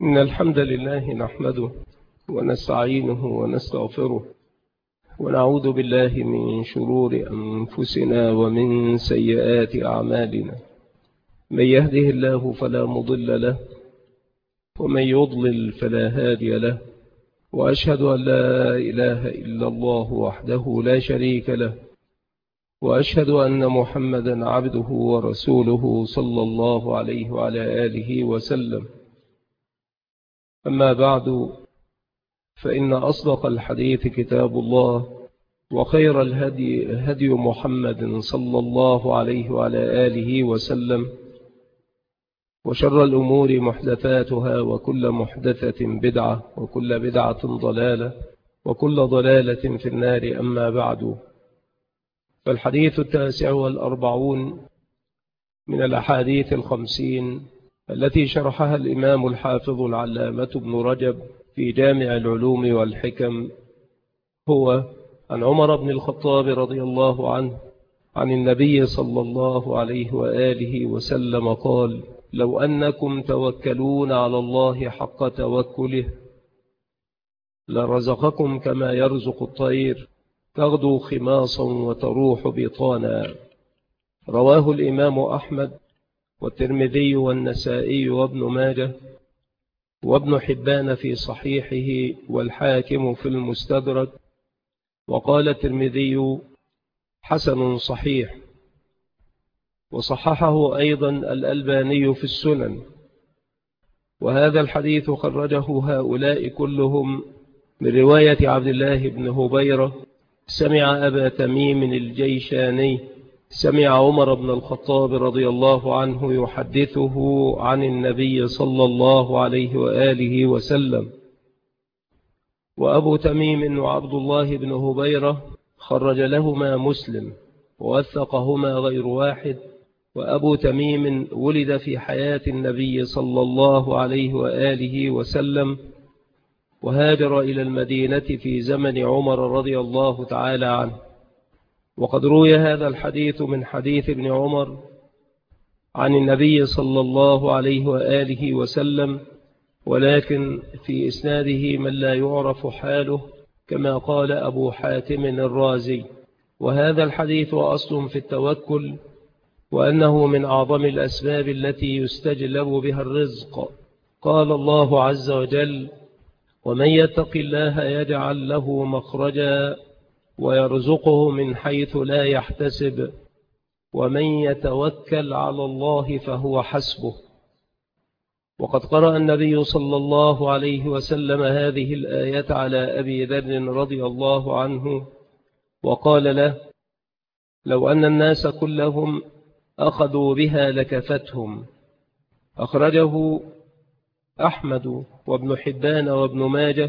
إن الحمد لله نحمده ونستعينه ونستغفره ونعوذ بالله من شرور أنفسنا ومن سيئات أعمالنا. من يهده الله فلا مضل له ومن يضلل فلا هادي له، وأشهد أن لا إله إلا الله وحده لا شريك له، وأشهد أن محمدا عبده ورسوله صلى الله عليه وعلى آله وسلم. أما بعد، فإن أصدق الحديث كتاب الله، وخير الهدي هدي محمد صلى الله عليه وعلى آله وسلم، وشر الأمور محدثاتها، وكل محدثة بدعة، وكل بدعة ضلالة، وكل ضلالة في النار. أما بعد، فالحديث 49 من الأحاديث 50 التي شرحها الإمام الحافظ العلامة ابن رجب في جامع العلوم والحكم هو عن عمر بن الخطاب رضي الله عنه عن النبي صلى الله عليه وآله وسلم قال: لو أنكم توكلون على الله حق توكله لرزقكم كما يرزق الطير تغدو خماصا وتروح بطانا. رواه الإمام أحمد والترمذي والنسائي وابن ماجه وابن حبان في صحيحه والحاكم في المستدرك، وقال الترمذي: حسن صحيح. وصححه أيضا الألباني في السنن. وهذا الحديث خرجه هؤلاء كلهم من رواية عبد الله بن هبيرة سمع أبا تميم الجيشاني سمع عمر بن الخطاب رضي الله عنه يحدثه عن النبي صلى الله عليه وآله وسلم. وأبو تميم وعبد الله بن هبيرة خرج لهما مسلم ووثقهما غير واحد. وأبو تميم ولد في حياة النبي صلى الله عليه وآله وسلم، وهاجر إلى المدينة في زمن عمر رضي الله تعالى عنه. وقد روي هذا الحديث من حديث ابن عمر عن النبي صلى الله عليه وآله وسلم، ولكن في إسناده من لا يعرف حاله كما قال أبو حاتم الرازي. وهذا الحديث أصل في التوكل، وأنه من أعظم الأسباب التي يستجلب بها الرزق. قال الله عز وجل: ومن يتق الله يجعل له مخرجا ويرزقه من حيث لا يحتسب ومن يتوكل على الله فهو حسبه. وقد قرأ النبي صلى الله عليه وسلم هذه الآية على أبي ذر رضي الله عنه وقال له: لو أن الناس كلهم أخذوا بها لكفتهم. أخرجه أحمد وابن حبان وابن ماجه،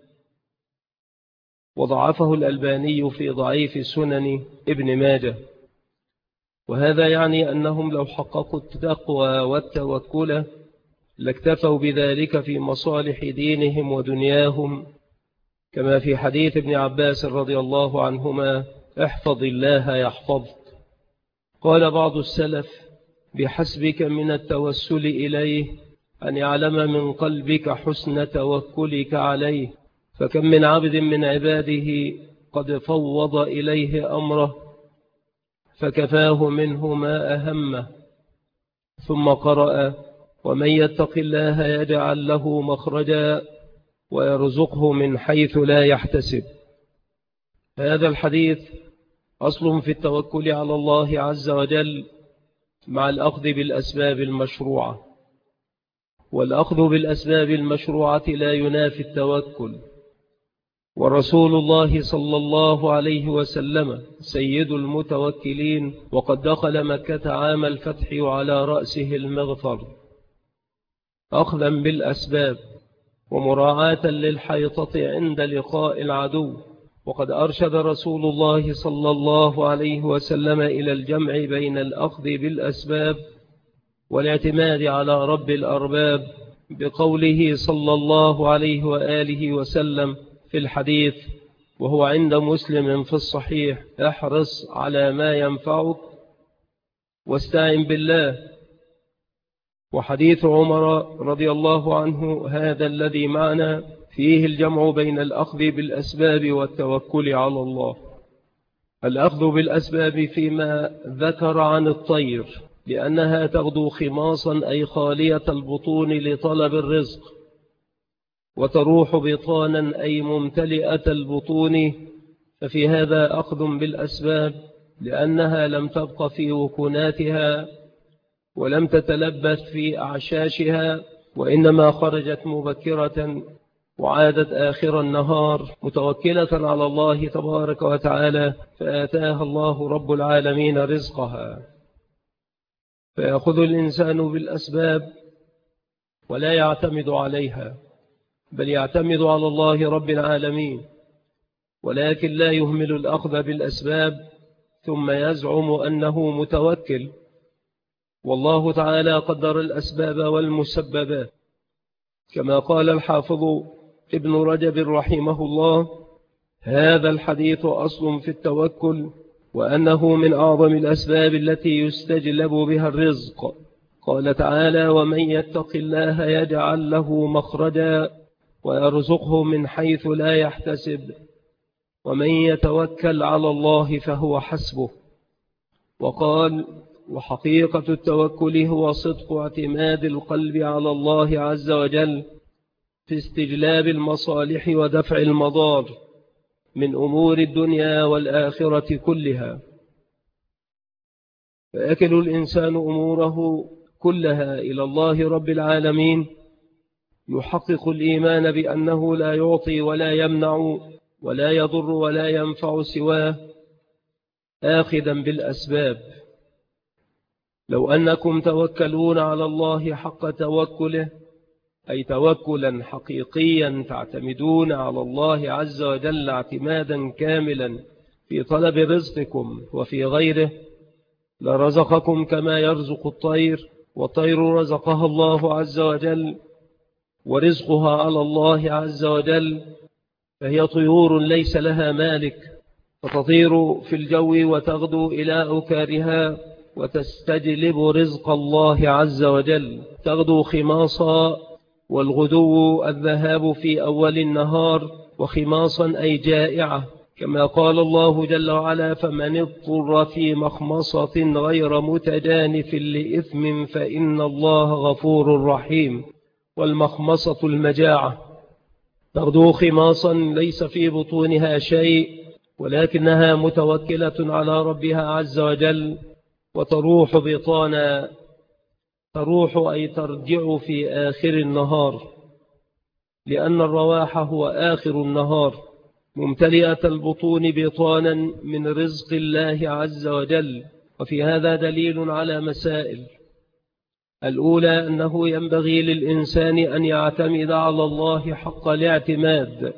وضعفه الألباني في ضعيف سنن ابن ماجه. وهذا يعني أنهم لو حققوا التقوى والتوكل لاكتفوا بذلك في مصالح دينهم ودنياهم، كما في حديث ابن عباس رضي الله عنهما: احفظ الله يحفظك. قال بعض السلف: بحسبك من التوسل إليه أن يعلم من قلبك حسن توكلك عليه، فكم من عبد من عباده قد فوض إليه أمره فكفاه منه ما أهمه. ثم قرأ: ومن يتق الله يجعل له مخرجا ويرزقه من حيث لا يحتسب. هذا الحديث أصل في التوكل على الله عز وجل مع الأخذ بالأسباب المشروعة. والأخذ بالأسباب المشروعة لا ينافي التوكل. ورسول الله صلى الله عليه وسلم سيد المتوكلين، وقد دخل مكة عام الفتح وعلى رأسه المغفر، أخذا بالأسباب ومراعاة للحيطة عند لقاء العدو. وقد أرشد رسول الله صلى الله عليه وسلم إلى الجمع بين الأخذ بالأسباب والاعتماد على رب الأرباب بقوله صلى الله عليه وآله وسلم في الحديث، وهو عند مسلم في الصحيح: احرص على ما ينفعك واستعن بالله. وحديث عمر رضي الله عنه هذا الذي معنا فيه الجمع بين الأخذ بالأسباب والتوكل على الله. الأخذ بالأسباب فيما ذكر عن الطير لأنها تغدو خماصا أي خالية البطون لطلب الرزق، وتروح بطانا أي ممتلئة البطون، ففي هذا أخذ بالأسباب لأنها لم تبق في وكناتها ولم تتلبث في أعشاشها، وإنما خرجت مبكرة وعادت آخر النهار متوكلة على الله تبارك وتعالى، فآتاها الله رب العالمين رزقها. فيأخذ الإنسان بالأسباب ولا يعتمد عليها، بل يعتمد على الله رب العالمين، ولكن لا يهمل الأخذ بالأسباب ثم يزعم أنه متوكل. والله تعالى قدر الأسباب والمسببات، كما قال الحافظ ابن رجب رحمه الله: هذا الحديث أصل في التوكل، وأنه من أعظم الأسباب التي يستجلب بها الرزق. قال تعالى: ومن يتق الله يجعل له مخرجا ويرزقه من حيث لا يحتسب ومن يتوكل على الله فهو حسبه. وقال: وحقيقة التوكل هو صدق اعتماد القلب على الله عز وجل في استجلاب المصالح ودفع المضار من أمور الدنيا والآخرة كلها. فيكل الإنسان أموره كلها إلى الله رب العالمين، يحقق الإيمان بأنه لا يعطي ولا يمنع ولا يضر ولا ينفع سواه، آخذا بالأسباب. لو أنكم توكلون على الله حق توكله، أي توكلا حقيقيا تعتمدون على الله عز وجل اعتمادا كاملا في طلب رزقكم وفي غيره، لرزقكم كما يرزق الطير، والطير رزقها الله عز وجل ورزقها على الله عز وجل، فهي طيور ليس لها مالك، فتطير في الجو وتغدو إلى أوكارها وتستجلب رزق الله عز وجل. تغدو خماصا، والغدو الذهاب في أول النهار، وخماصا أي جائعة، كما قال الله جل وعلا: فمن اضطر في مخمصة غير متجانف لإثم فإن الله غفور رحيم. والمخمصة المجاعة. تغدو خماصا ليس في بطونها شيء، ولكنها متوكلة على ربها عز وجل، وتروح بطانا. تروح أي ترجع في آخر النهار، لأن الرواح هو آخر النهار، ممتلئة البطون بطانا من رزق الله عز وجل. وفي هذا دليل على مسائل: الأولى أنه ينبغي للإنسان أن يعتمد على الله حق الاعتماد،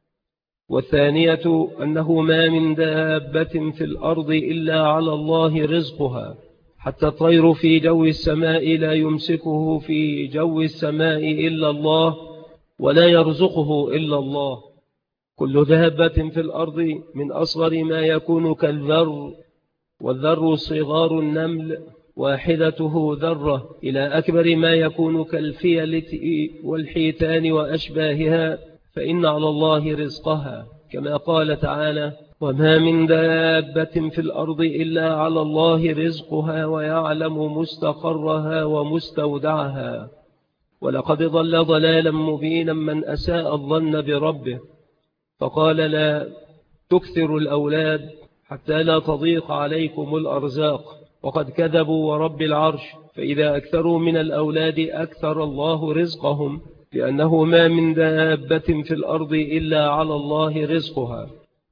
والثانية أنه ما من دابة في الأرض إلا على الله رزقها، حتى الطير في جو السماء لا يمسكه في جو السماء إلا الله ولا يرزقه إلا الله. كل دابة في الأرض من أصغر ما يكون كالذر، والذر صغار النمل واحدته ذرة، إلى أكبر ما يكون كالفيلة والحيتان وأشباهها، فإن على الله رزقها، كما قال تعالى: وما من دابة في الأرض إلا على الله رزقها ويعلم مستقرها ومستودعها. ولقد ضل ضلالا مبينا من أساء الظن بربه، فقال: لا تكثروا الأولاد حتى لا تضيق عليكم الأرزاق، وقد كذبوا ورب العرش، فإذا أكثروا من الأولاد أكثر الله رزقهم، لأنه ما من دابة في الأرض إلا على الله رزقها.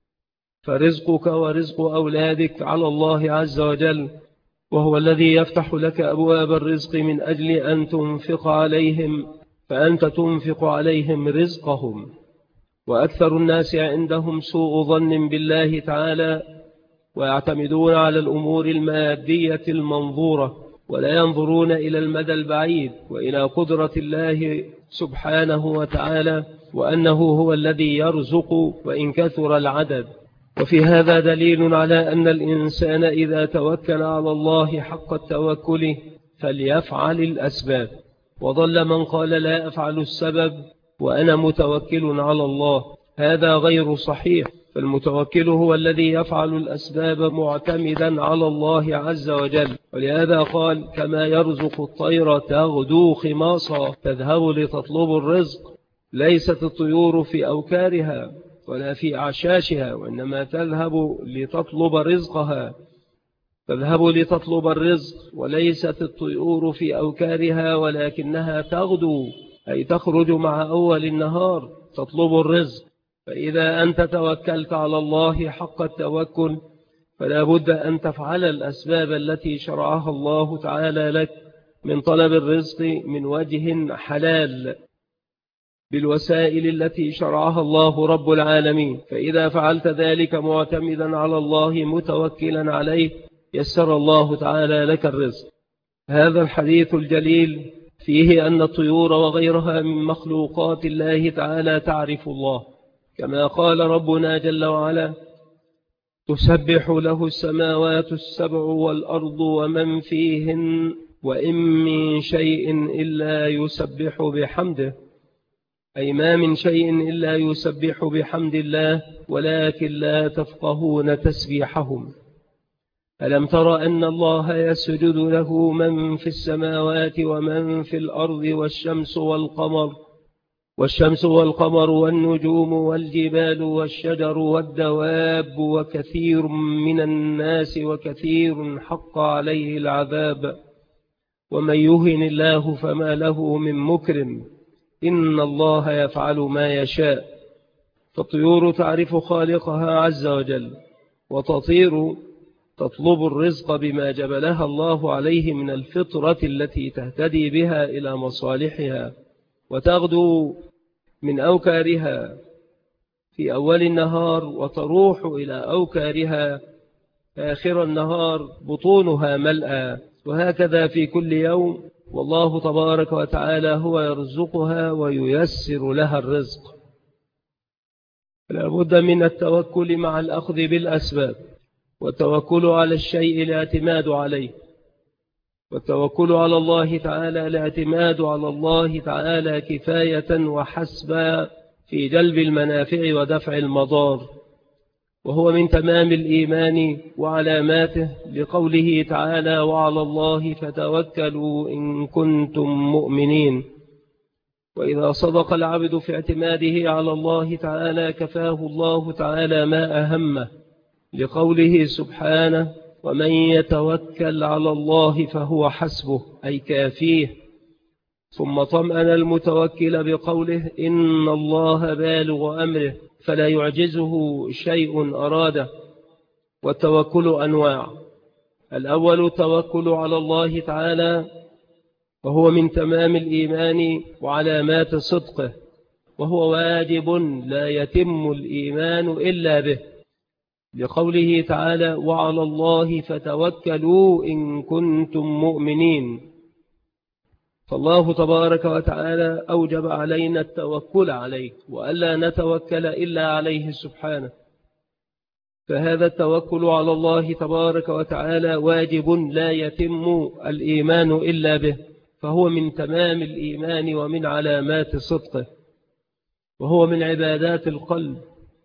فرزقك ورزق أولادك على الله عز وجل، وهو الذي يفتح لك أبواب الرزق من أجل أن تنفق عليهم، فأنت تنفق عليهم رزقهم. وأكثر الناس عندهم سوء ظن بالله تعالى، ويعتمدون على الأمور المادية المنظورة، ولا ينظرون إلى المدى البعيد وإلى قدرة الله سبحانه وتعالى، وأنه هو الذي يرزق وإن كثر العدد. وفي هذا دليل على أن الإنسان إذا توكل على الله حق التوكل فليفعل الأسباب. وضل من قال لا أفعل السبب وأنا متوكل على الله، هذا غير صحيح. فالمتوكل هو الذي يفعل الأسباب معتمدا على الله عز وجل. ولهذا قال كما يرزق الطير تغدو خماصا تذهب لتطلب الرزق. ليست الطيور في أوكارها ولا في أعشاشها، وإنما تذهب لتطلب رزقها، تذهب لتطلب الرزق. وليست الطيور في أوكارها ولكنها تغدو، أي تخرج مع أول النهار تطلب الرزق. فإذا أنت توكلت على الله حق التوكل فلا بد أن تفعل الأسباب التي شرعها الله تعالى لك من طلب الرزق من وجه حلال بالوسائل التي شرعها الله رب العالمين. فإذا فعلت ذلك معتمدا على الله متوكلا عليه يسر الله تعالى لك الرزق. هذا الحديث الجليل فيه أن الطيور وغيرها من مخلوقات الله تعالى تعرف الله، كما قال ربنا جل وعلا تسبح له السماوات السبع والأرض ومن فيهن وإن من شيء إلا يسبح بحمده، أي ما من شيء إلا يسبح بحمد الله ولكن لا تفقهون تسبيحهم. ألم تر أن الله يسجد له من في السماوات ومن في الأرض والشمس والقمر والنجوم والجبال والشجر والدواب وكثير من الناس وكثير حق عليه العذاب ومن يهن الله فما له من مكرم إن الله يفعل ما يشاء. فالطيور تعرف خالقها عز وجل وتطير تطلب الرزق بما جبلها الله عليه من الفطرة التي تهتدي بها إلى مصالحها، وتغدو من أوكارها في أول النهار وتروح إلى أوكارها آخر النهار بطونها ملأى، وهكذا في كل يوم. والله تبارك وتعالى هو يرزقها وييسر لها الرزق. لا بد من التوكل مع الأخذ بالأسباب، والتوكل على الشيء الاعتماد عليه، والتوكل على الله تعالى الاعتماد على الله تعالى كفاية وحسبا في جلب المنافع ودفع المضار، وهو من تمام الإيمان وعلاماته لقوله تعالى وعلى الله فتوكلوا إن كنتم مؤمنين. وإذا صدق العبد في اعتماده على الله تعالى كفاه الله تعالى ما أهمه، لقوله سبحانه ومن يتوكل على الله فهو حسبه، أي كافيه. ثم طمأن المتوكل بقوله إن الله بالغ أمره فلا يعجزه شيء أراده. والتوكل أنواع: الأول التوكل على الله تعالى، وهو من تمام الإيمان وعلامات صدقه، وهو واجب لا يتم الإيمان إلا به، لقوله تعالى وعلى الله فتوكلوا إن كنتم مؤمنين. فالله تبارك وتعالى أوجب علينا التوكل عليه، وألا نتوكل إلا عليه سبحانه. فهذا التوكل على الله تبارك وتعالى واجب لا يتم الإيمان إلا به، فهو من تمام الإيمان ومن علامات صدقه، وهو من عبادات القلب.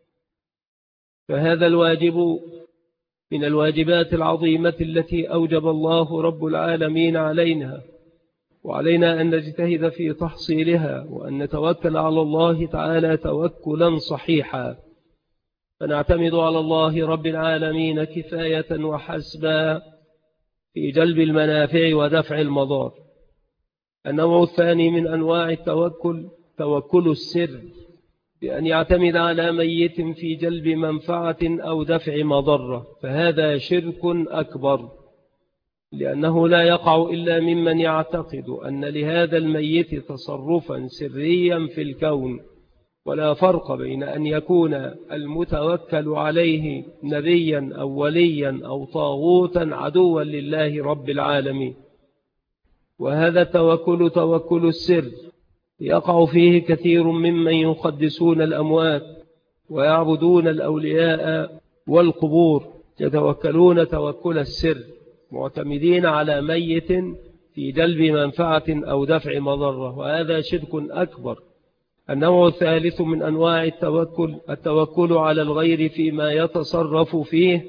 فهذا الواجب من الواجبات العظيمة التي أوجب الله رب العالمين علينا، وعلينا أن نجتهد في تحصيلها، وأن نتوكل على الله تعالى توكلا صحيحا، فنعتمد على الله رب العالمين كفاية وحسبا في جلب المنافع ودفع المضار. النوع الثاني من أنواع التوكل توكل السر، بأن يعتمد على ميت في جلب منفعة أو دفع مضرة، فهذا شرك أكبر، لأنه لا يقع إلا ممن يعتقد أن لهذا الميت تصرفا سريا في الكون. ولا فرق بين أن يكون المتوكل عليه نبيا أو وليا أو طاغوتا عدوا لله رب العالمين. وهذا التوكل توكل السر يقع فيه كثير ممن يقدسون الأموات ويعبدون الأولياء والقبور، يتوكلون توكل السر معتمدين على ميت في جلب منفعة أو دفع مضرة، وهذا شرك أكبر. النوع الثالث من أنواع التوكل على الغير فيما يتصرف فيه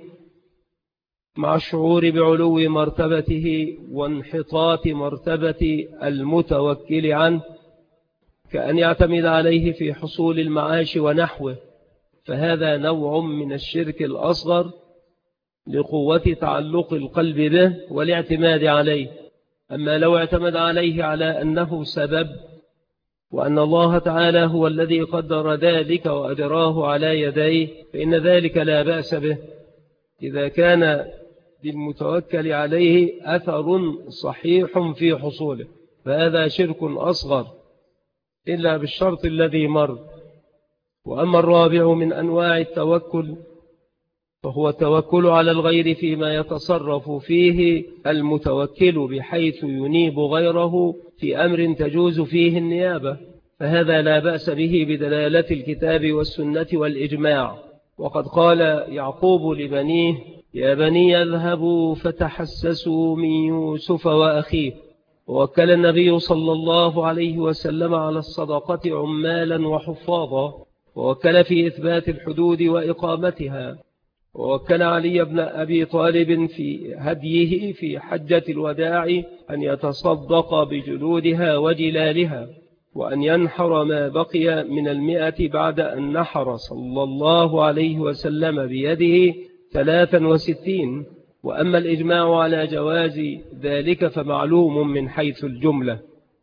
مع الشعور بعلو مرتبته وانحطاط مرتبة المتوكل عنه، كأن يعتمد عليه في حصول المعاش ونحوه، فهذا نوع من الشرك الأصغر لقوة تعلق القلب به والاعتماد عليه. أما لو اعتمد عليه على أنه سبب وأن الله تعالى هو الذي قدر ذلك وأجراه على يديه فإن ذلك لا بأس به إذا كان للمتوكل عليه أثر صحيح في حصوله، فهذا شرك أصغر إلا بالشرط الذي مر. وأما الرابع من أنواع التوكل فهو التوكل على الغير فيما يتصرف فيه المتوكل بحيث ينيب غيره في أمر تجوز فيه النيابة، فهذا لا بأس به بدلالة الكتاب والسنة والإجماع. وقد قال يعقوب لبنيه: يا بني اذهبوا فتحسسوا من يوسف وأخيه. ووكل النبي صلى الله عليه وسلم على الصدقة عمالا وحفاظا، ووكل في إثبات الحدود وإقامتها، ووكل علي بن أبي طالب في هديه في حجة الوداع أن يتصدق بجلودها وجلالها، وأن ينحر ما بقي من 100 بعد أن نحر صلى الله عليه وسلم بيده 63. وأما الإجماع على جواز ذلك فمعلوم من حيث الجملة.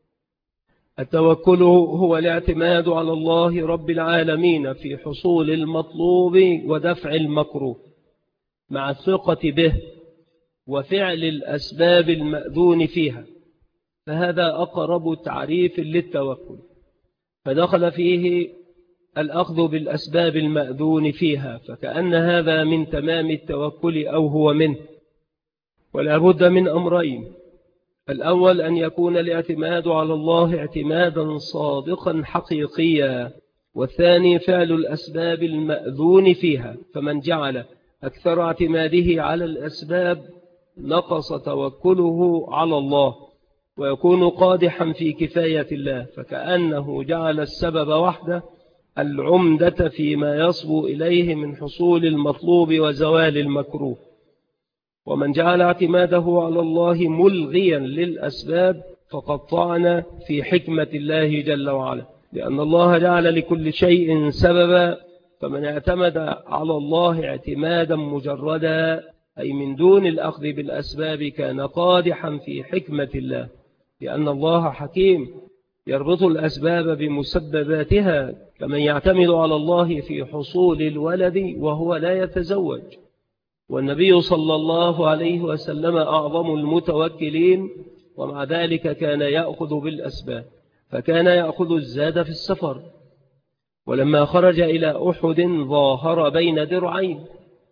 التوكل هو الاعتماد على الله رب العالمين في حصول المطلوب ودفع المكروه مع الثقة به وفعل الأسباب المأذون فيها، فهذا أقرب تعريف للتوكل، فدخل فيه الأخذ بالأسباب المأذون فيها، فكأن هذا من تمام التوكل أو هو منه. ولا بد من أمرين: الأول أن يكون الاعتماد على الله اعتمادا صادقا حقيقيا، والثاني فعل الأسباب المأذون فيها. فمن جعل أكثر اعتماده على الأسباب نقص توكله على الله ويكون قادحا في كفاية الله، فكأنه جعل السبب وحده العمدة فيما يصبو إليه من حصول المطلوب وزوال المكروه. ومن جعل اعتماده على الله ملغيا للأسباب فقد طعن في حكمة الله جل وعلا، لأن الله جعل لكل شيء سببا، فمن اعتمد على الله اعتمادا مجردا أي من دون الأخذ بالأسباب كان قادحا في حكمة الله، لأن الله حكيم يربط الأسباب بمسبباتها، كمن يعتمد على الله في حصول الولد وهو لا يتزوج. والنبي صلى الله عليه وسلم أعظم المتوكلين، ومع ذلك كان يأخذ بالأسباب، فكان يأخذ الزاد في السفر، ولما خرج إلى أحد ظاهر بين درعين،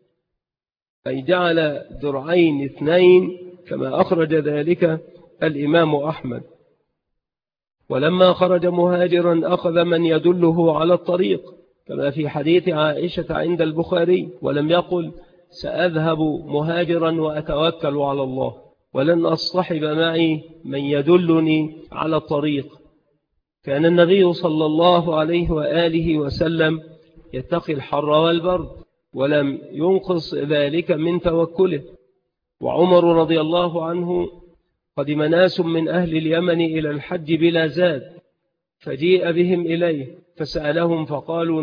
أي جعل درعين 2 كما أخرج ذلك الإمام أحمد. ولما خرج مهاجرا أخذ من يدله على الطريق كما في حديث عائشة عند البخاري، ولم يقل سأذهب مهاجرا وأتوكل على الله، ولن أصطحب معي من يدلني على الطريق. كان النبي صلى الله عليه وآله وسلم يتقي الحر والبرد، ولم ينقص ذلك من توكله. وعمر رضي الله عنه قدم ناس من أهل اليمن إلى الحج بلا زاد، فجيء بهم إليه فسألهم فقالوا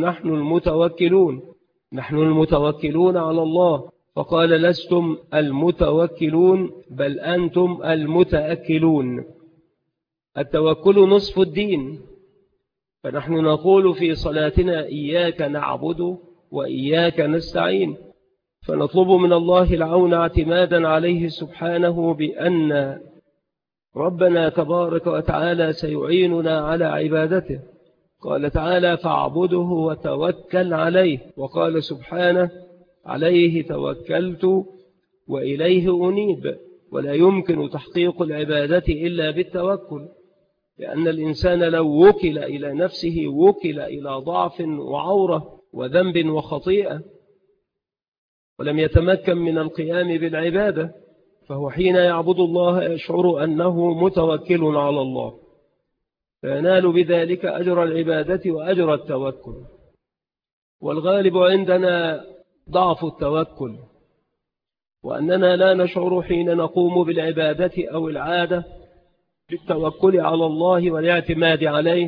نحن المتوكلون على الله. فقال لستم المتوكلون بل أنتم المتأكلون. التوكل نصف الدين، فنحن نقول في صلاتنا إياك نعبد وإياك نستعين، فنطلب من الله العون اعتمادا عليه سبحانه بأن ربنا تبارك وتعالى سيعيننا على عبادته. قال تعالى فاعبده وتوكل عليه، وقال سبحانه عليه توكلت وإليه أنيب. ولا يمكن تحقيق العبادة إلا بالتوكل، لأن الإنسان لو وكل إلى نفسه وكل إلى ضعف وعورة وذنب وخطيئة، ولم يتمكن من القيام بالعبادة. فهو حين يعبد الله يشعر أنه متوكل على الله، فينال بذلك أجر العبادة وأجر التوكل. والغالب عندنا ضعف التوكل، وأننا لا نشعر حين نقوم بالعبادة أو العادة بالتوكل على الله والاعتماد عليه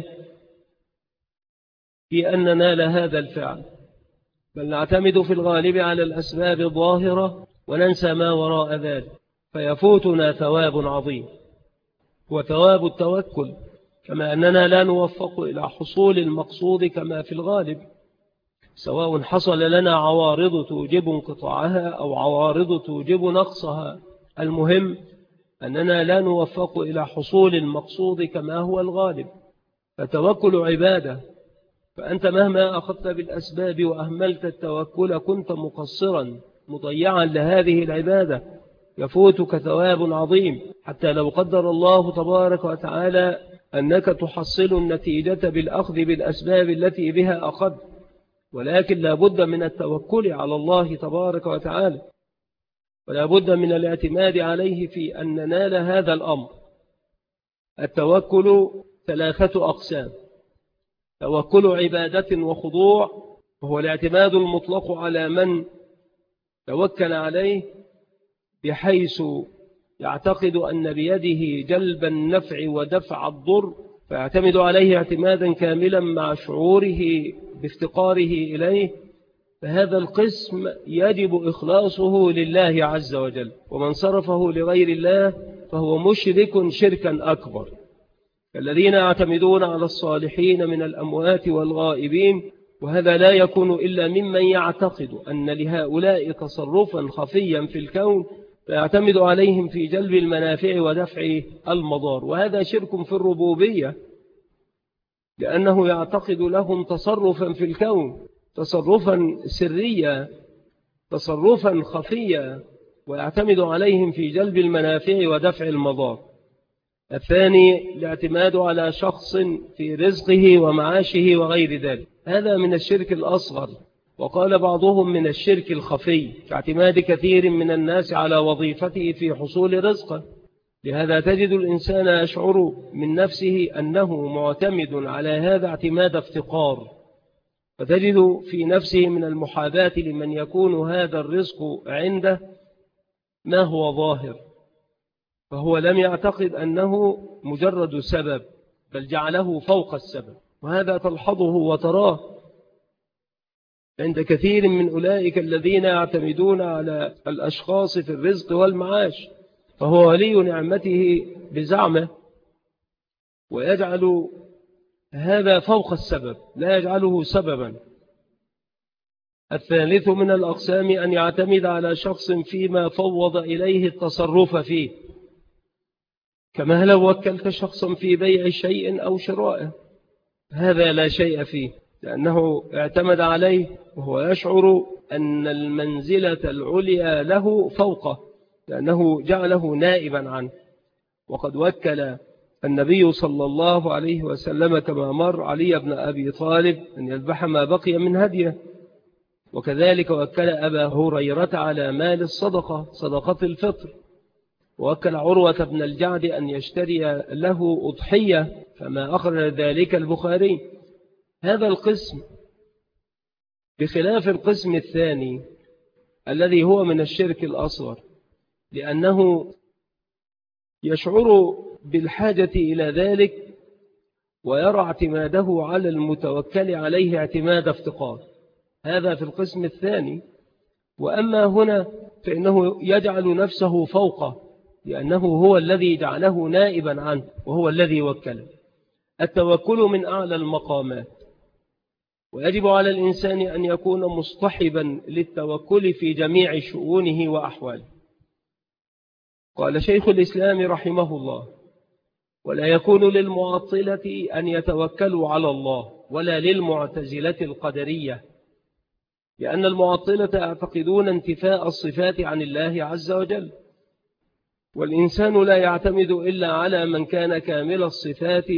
في أن ننال هذا الفعل، بل نعتمد في الغالب على الأسباب الظاهرة وننسى ما وراء ذلك، فيفوتنا ثواب عظيم وثواب التوكل، كما أننا لا نوفق إلى حصول المقصود كما في الغالب، سواء حصل لنا عوارض توجب انقطاعها أو عوارض توجب نقصها. المهم أننا لا نوفق إلى حصول المقصود كما هو الغالب. فتوكل عبادة، فأنت مهما أخذت بالأسباب وأهملت التوكل كنت مقصرا مضيعا لهذه العبادة، يفوتك ثواب عظيم، حتى لو قدر الله تبارك وتعالى أنك تحصل النتيجة بالأخذ بالأسباب التي بها أخذ، ولكن لا بد من التوكل على الله تبارك وتعالى، ولا بد من الاعتماد عليه في أن ننال هذا الأمر. التوكل 3 أقسام: توكل عبادة وخضوع، وهو الاعتماد المطلق على من توكل عليه بحيث يعتقد أن بيده جلب النفع ودفع الضر، فيعتمد عليه اعتمادا كاملا مع شعوره بافتقاره إليه، فهذا القسم يجب إخلاصه لله عز وجل، ومن صرفه لغير الله فهو مشرك شركا أكبر، الذين يعتمدون على الصالحين من الأموات والغائبين، وهذا لا يكون إلا ممن يعتقد أن لهؤلاء تصرفا خفيا في الكون فيعتمد عليهم في جلب المنافع ودفع المضار، وهذا شرك في الربوبية، لأنه يعتقد لهم تصرفا في الكون، تصرفا سريا، تصرفا خفيا، ويعتمد عليهم في جلب المنافع ودفع المضار. الثاني الاعتماد على شخص في رزقه ومعاشه وغير ذلك، هذا من الشرك الأصغر، وقال بعضهم من الشرك الخفي، كاعتماد كثير من الناس على وظيفته في حصول رزقه. لهذا تجد الإنسان يشعر من نفسه أنه معتمد على هذا اعتماد افتقار، فتجد في نفسه من المحاباة لمن يكون هذا الرزق عنده ما هو ظاهر، فهو لم يعتقد أنه مجرد سبب، بل جعله فوق السبب، وهذا تلحظه وتراه عند كثير من أولئك الذين يعتمدون على الأشخاص في الرزق والمعاش، فهو ولي نعمته بزعمه، ويجعل هذا فوق السبب، لا يجعله سببا. الثالث من الأقسام أن يعتمد على شخص فيما فوض إليه التصرف فيه، كما لو وكلت شخصا في بيع شيء أو شرائه، هذا لا شيء فيه، لأنه اعتمد عليه وهو يشعر أن المنزلة العليا له فوقه، لأنه جعله نائبا عنه. وقد وكل النبي صلى الله عليه وسلم كما مر علي بن أبي طالب أن يذبح ما بقي من هديه، وكذلك وكل أبا هريرة على مال الصدقة، صدقة الفطر، ووكل عروة بن الجعد أن يشتري له أضحية، فما أخرج ذلك البخاري. هذا القسم بخلاف القسم الثاني الذي هو من الشرك الأصغر، لأنه يشعر بالحاجة إلى ذلك ويرى اعتماده على المتوكل عليه اعتماد افتقار، هذا في القسم الثاني. وأما هنا فإنه يجعل نفسه فوقه، لأنه هو الذي جعله نائبا عنه وهو الذي وكله. التوكل من أعلى المقامات، ويجب على الإنسان أن يكون مصطحبا للتوكل في جميع شؤونه وأحواله. قال شيخ الإسلام رحمه الله: ولا يكون للمعطلة أن يتوكلوا على الله، ولا للمعتزلة القدرية، لأن المعطلة يعتقدون انتفاء الصفات عن الله عز وجل، والإنسان لا يعتمد إلا على من كان كامل الصفات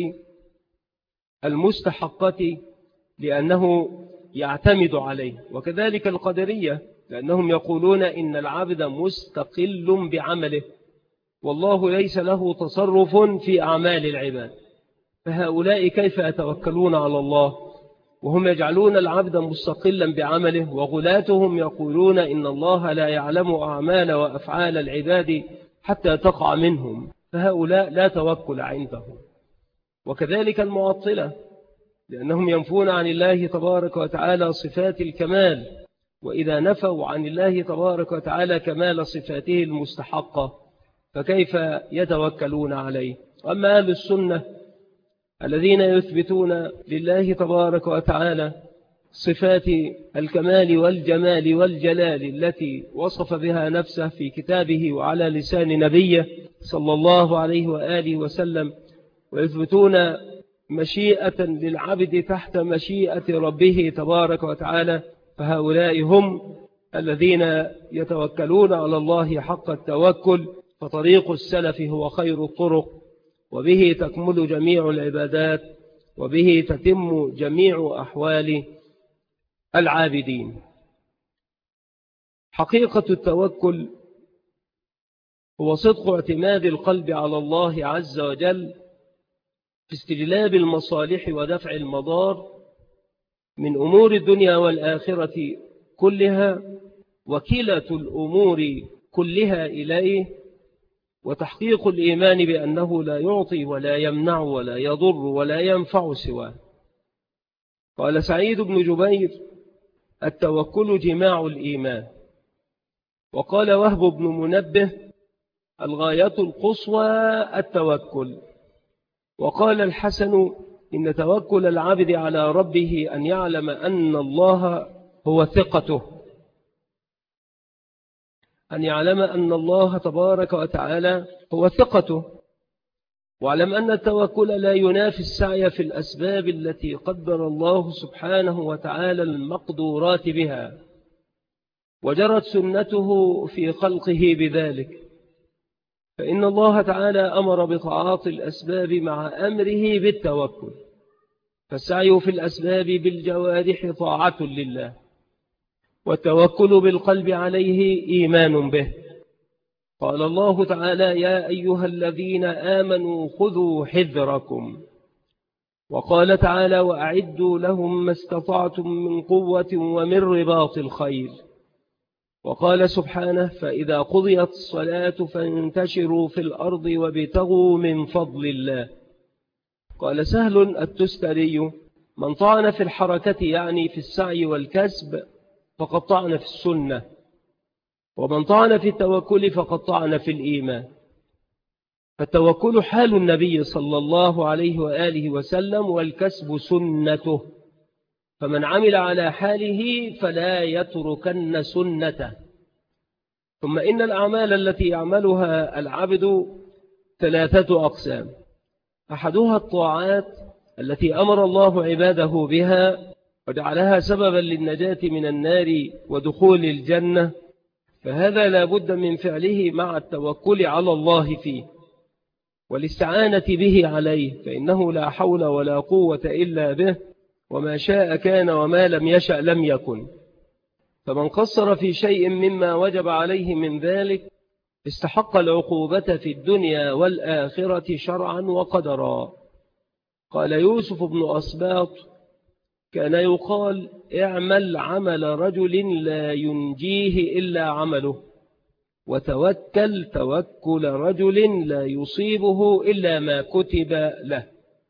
المستحقة لأنه يعتمد عليه. وكذلك القدرية لأنهم يقولون إن العبد مستقل بعمله، والله ليس له تصرف في أعمال العباد. فهؤلاء كيف يتوكلون على الله وهم يجعلون العبد مستقلا بعمله، وغلاتهم يقولون إن الله لا يعلم أعمال وأفعال العباد حتى تقع منهم، فهؤلاء لا توكل عندهم. وكذلك المعطلة، لأنهم ينفون عن الله تبارك وتعالى صفات الكمال، وإذا نفوا عن الله تبارك وتعالى كمال صفاته المستحقة فكيف يتوكلون عليه؟ أما أهل السنة الذين يثبتون لله تبارك وتعالى صفات الكمال والجمال والجلال التي وصف بها نفسه في كتابه وعلى لسان نبيه صلى الله عليه وآله وسلم، ويثبتون مشيئة للعبد تحت مشيئة ربه تبارك وتعالى، فهؤلاء هم الذين يتوكلون على الله حق التوكل. فطريق السلف هو خير الطرق، وبه تكمل جميع العبادات، وبه تتم جميع أحوال العابدين. حقيقة التوكل هو صدق اعتماد القلب على الله عز وجل في استجلاب المصالح ودفع المضار من أمور الدنيا والآخرة كلها، وكلة الأمور كلها إليه، وتحقيق الإيمان بأنه لا يعطي ولا يمنع ولا يضر ولا ينفع سواه. قال سعيد بن جبير: التوكل جماع الإيمان. وقال وهب بن منبه: الغاية القصوى التوكل. وقال الحسن: إن توكل العبد على ربه أن يعلم أن الله هو ثقته، أن يعلم أن الله تبارك وتعالى هو ثقته. واعلم أن التوكل لا ينافي السعي في الأسباب التي قدر الله سبحانه وتعالى المقدورات بها، وجرت سنته في خلقه بذلك، فإن الله تعالى أمر بتعاطي الأسباب مع أمره بالتوكل، فالسعي في الأسباب بالجوارح طاعة لله، والتوكل بالقلب عليه إيمان به. قال الله تعالى: يا أيها الذين آمنوا خذوا حذركم. وقال تعالى: وأعدوا لهم ما استطعتم من قوة ومن رباط الخيل. وقال سبحانه: فإذا قضيت الصلاة فانتشروا في الأرض وابتغوا من فضل الله. قال سهل التستري: من طعن في الحركة يعني في السعي والكسب فقد طعن في السنة، ومن طعن في التوكل فقد طعن في الإيمان. فالتوكل حال النبي صلى الله عليه وآله وسلم، والكسب سنته، فمن عمل على حاله فلا يتركن سنته. ثم إن الأعمال التي يعملها العبد 3 أقسام: أحدها الطاعات التي أمر الله عباده بها وجعلها سببا للنجاة من النار ودخول الجنة، فهذا لا بد من فعله مع التوكل على الله فيه والاستعانة به عليه، فإنه لا حول ولا قوة إلا به، وما شاء كان وما لم يشأ لم يكن. فمن قصر في شيء مما وجب عليه من ذلك استحق العقوبة في الدنيا والآخرة شرعا وقدرا. قال يوسف بن أصباط: كان يقال اعمل عمل رجل لا ينجيه إلا عمله، وتوكل توكل رجل لا يصيبه إلا ما كتب له.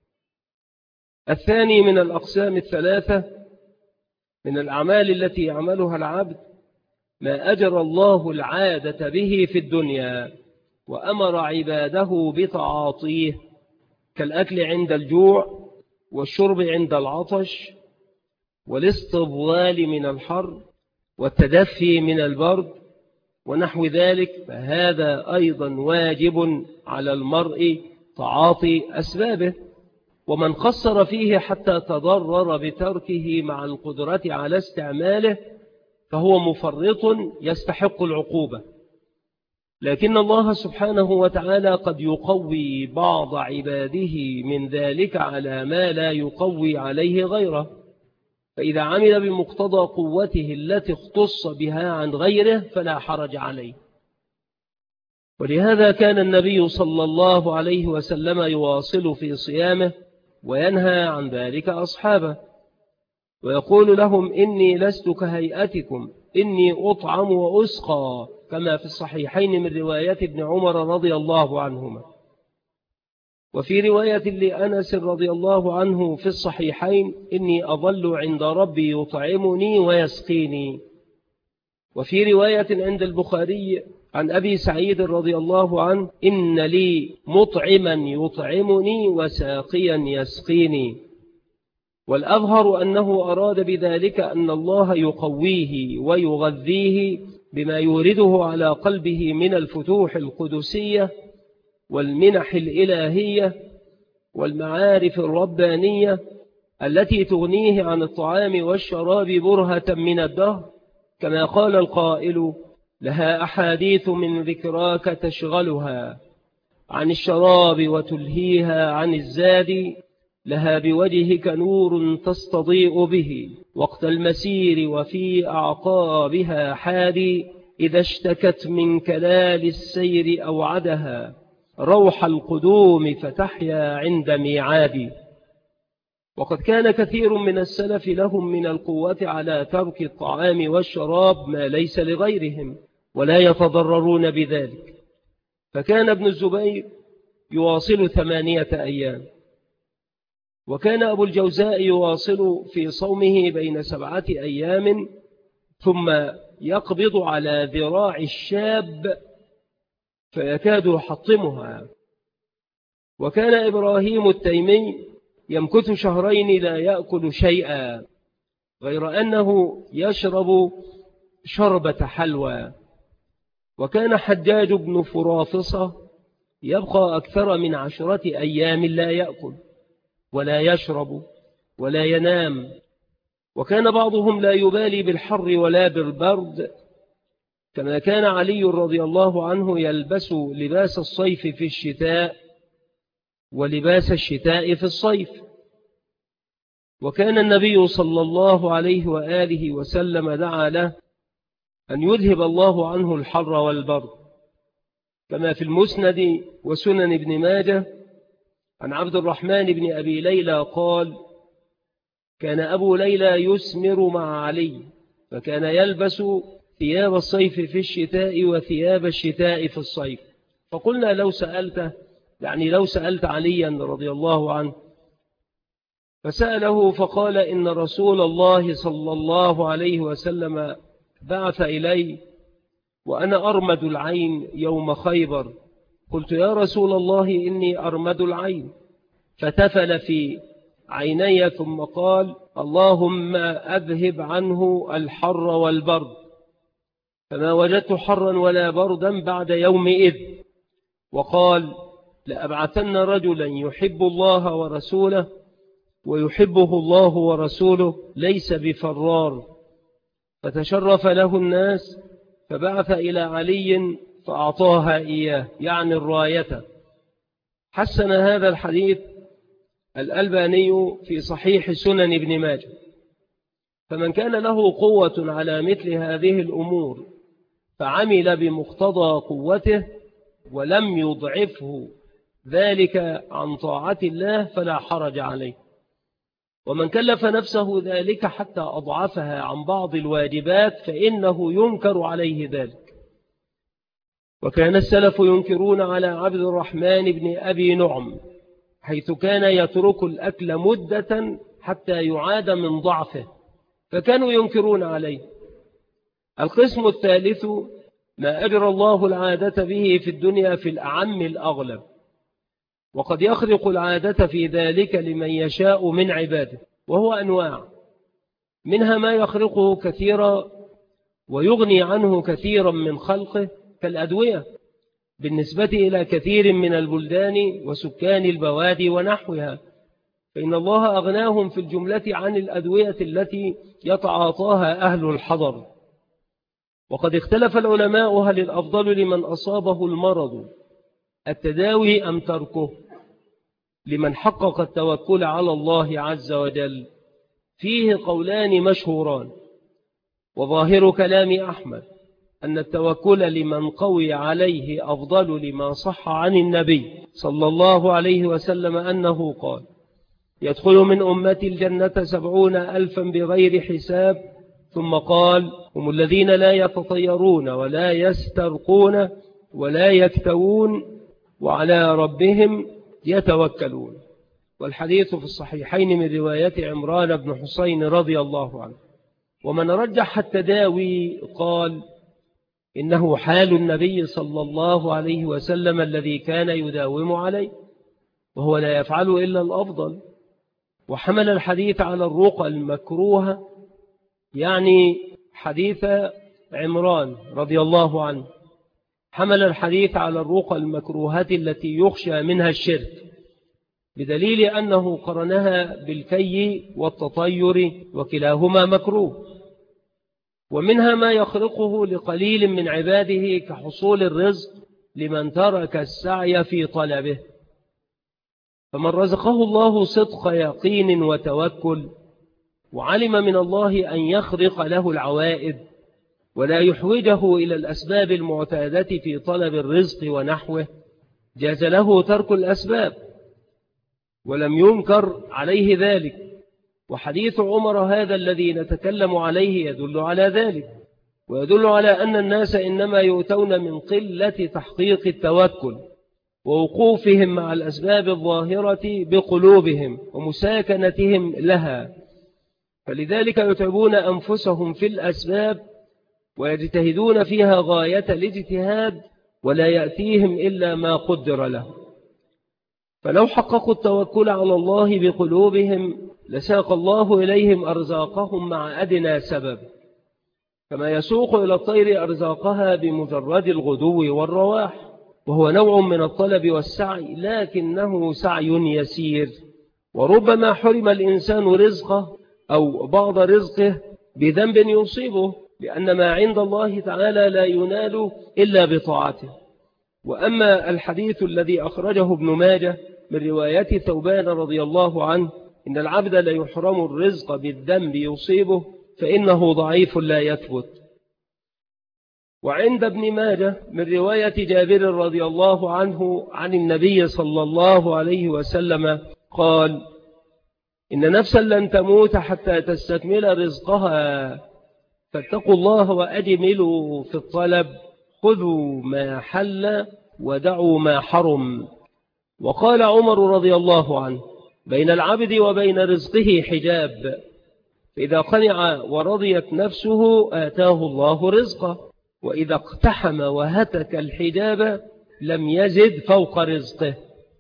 الثاني من الأقسام 3 من الأعمال التي يعملها العبد ما أجر الله العادة به في الدنيا وأمر عباده بتعاطيه، كالأكل عند الجوع، والشرب عند العطش، والاستضلال من الحر، والتدفي من البرد، ونحو ذلك، فهذا أيضا واجب على المرء تعاطي أسبابه. ومن قصر فيه حتى تضرر بتركه مع القدرة على استعماله فهو مفرط يستحق العقوبة. لكن الله سبحانه وتعالى قد يقوي بعض عباده من ذلك على ما لا يقوي عليه غيره، فإذا عمل بمقتضى قوته التي اختص بها عن غيره فلا حرج عليه. ولهذا كان النبي صلى الله عليه وسلم يواصل في صيامه وينهى عن ذلك أصحابه، ويقول لهم: إني لست كهيئتكم، إني أطعم وأسقى، كما في الصحيحين من رواية ابن عمر رضي الله عنهما. وفي رواية لأنس رضي الله عنه في الصحيحين: إني أظل عند ربي يطعمني ويسقيني. وفي رواية عند البخاري عن أبي سعيد رضي الله عنه: إن لي مطعما يطعمني وساقيا يسقيني. والأظهر أنه أراد بذلك أن الله يقويه ويغذيه بما يورده على قلبه من الفتوح القدسية والمنح الإلهية والمعارف الربانية التي تغنيه عن الطعام والشراب برهة من الدهر، كما قال القائل: لها أحاديث من ذكراك تشغلها عن الشراب وتلهيها عن الزاد، لها بوجهك نور تستضيء به وقت المسير وفي أعقابها حادي، إذا اشتكت من كلال السير أوعدها روح القدوم فتحيا عند ميعاد. وقد كان كثير من السلف لهم من القوة على ترك الطعام والشراب ما ليس لغيرهم ولا يتضررون بذلك، فكان ابن الزبير يواصل 8 أيام، وكان أبو الجوزاء يواصل في صومه بين 7 أيام ثم يقبض على ذراع الشاب فيكاد يحطمها. وكان إبراهيم التيمي يمكث 2 لا يأكل شيئا غير أنه يشرب شربة حلوى. وكان حجاج بن فرافصة يبقى أكثر من 10 أيام لا يأكل ولا يشرب ولا ينام. وكان بعضهم لا يبالي بالحر ولا بالبرد، كما كان علي رضي الله عنه يلبس لباس الصيف في الشتاء ولباس الشتاء في الصيف. وكان النبي صلى الله عليه وآله وسلم دعا له أن يذهب الله عنه الحر والبرد، كما في المسند وسنن ابن ماجه عن عبد الرحمن بن أبي ليلى قال: كان أبو ليلى يسمر مع علي، فكان يلبس ثياب الصيف في الشتاء وثياب الشتاء في الصيف. فقلنا لو سألت عليا رضي الله عنه، فسأله فقال: إن رسول الله صلى الله عليه وسلم بعث إلي وأنا أرمد العين يوم خيبر، قلت: يا رسول الله إني أرمد العين، فتفل في عيني ثم قال: اللهم أذهب عنه الحر والبرد، فما وجدت حرا ولا بردا بعد يومئذ. وقال: لأبعثن رجلا يحب الله ورسوله ويحبه الله ورسوله ليس بفرار. فتشرف له الناس فبعث إلى علي فأعطاها إياه، يعني الراية. حسن هذا الحديث الألباني في صحيح سنن ابن ماجه. فمن كان له قوة على مثل هذه الأمور فعمل بمقتضى قوته ولم يضعفه ذلك عن طاعة الله فلا حرج عليه. ومن كلف نفسه ذلك حتى أضعفها عن بعض الواجبات فإنه ينكر عليه ذلك. وكان السلف ينكرون على عبد الرحمن بن أبي نعم، حيث كان يترك الأكل مدة حتى يعاد من ضعفه، فكانوا ينكرون عليه. القسم الثالث ما أجرى الله العادة به في الدنيا في الأعم الأغلب، وقد يخرق العادة في ذلك لمن يشاء من عباده، وهو أنواع، منها ما يخرقه كثيرا ويغني عنه كثيرا من خلقه كالأدوية بالنسبة إلى كثير من البلدان وسكان البوادي ونحوها، فإن الله أغناهم في الجملة عن الأدوية التي يتعاطاها أهل الحضر. وقد اختلف العلماء هل الأفضل لمن أصابه المرض التداوي أم تركه، لمن حقق التوكل على الله عز وجل، فيه قولان مشهوران، وظاهر كلام أحمد أن التوكل لمن قوي عليه أفضل لما صح عن النبي صلى الله عليه وسلم أنه قال: يدخل من أمتي الجنة 70,000 بغير حساب. ثم قال: هم الذين لا يتطيرون ولا يسترقون ولا يكتوون وعلى ربهم يتوكلون. والحديث في الصحيحين من رواية عمران بن حسين رضي الله عنه. ومن رجح التداوي قال إنه حال النبي صلى الله عليه وسلم الذي كان يداوم عليه، وهو لا يفعل إلا الأفضل. وحمل الحديث على الرقى المكروهة، يعني حديث عمران رضي الله عنه، حمل الحديث على الرقى المكروهة التي يخشى منها الشرك، بدليل أنه قرنها بالكي والتطير وكلاهما مكروه. ومنها ما يخرقه لقليل من عباده كحصول الرزق لمن ترك السعي في طلبه. فمن رزقه الله صدق يقين وتوكل وعلم من الله أن يخرق له العوائد ولا يحوجه إلى الأسباب المعتادة في طلب الرزق ونحوه، جاز له ترك الأسباب ولم ينكر عليه ذلك. وحديث عمر هذا الذي نتكلم عليه يدل على ذلك، ويدل على أن الناس إنما يؤتون من قلة تحقيق التوكل ووقوفهم مع الأسباب الظاهرة بقلوبهم ومساكنتهم لها، فلذلك يتعبون أنفسهم في الأسباب ويجتهدون فيها غاية الاجتهاد ولا يأتيهم إلا ما قدر له. فلو حققوا التوكل على الله بقلوبهم لساق الله إليهم أرزاقهم مع أدنى سبب، كما يسوق إلى الطير أرزاقها بمجرد الغدو والرواح، وهو نوع من الطلب والسعي لكنه سعي يسير. وربما حرم الإنسان رزقه أو بعض رزقه بذنب يصيبه، لأن ما عند الله تعالى لا ينال إلا بطاعته. وأما الحديث الذي أخرجه ابن ماجه من رواية ثوبان رضي الله عنه إن العبد لا يحرم الرزق بالذنب يصيبه، فإنه ضعيف لا يثبت. وعند ابن ماجه من رواية جابر رضي الله عنه عن النبي صلى الله عليه وسلم قال: إن نفسا لن تموت حتى تستكمل رزقها، فاتقوا الله وأجملوا في الطلب، خذوا ما حل ودعوا ما حرم. وقال عمر رضي الله عنه: بين العبد وبين رزقه حجاب، فإذا قنع ورضيت نفسه آتاه الله رزقه، وإذا اقتحم وهتك الحجاب لم يزد فوق رزقه.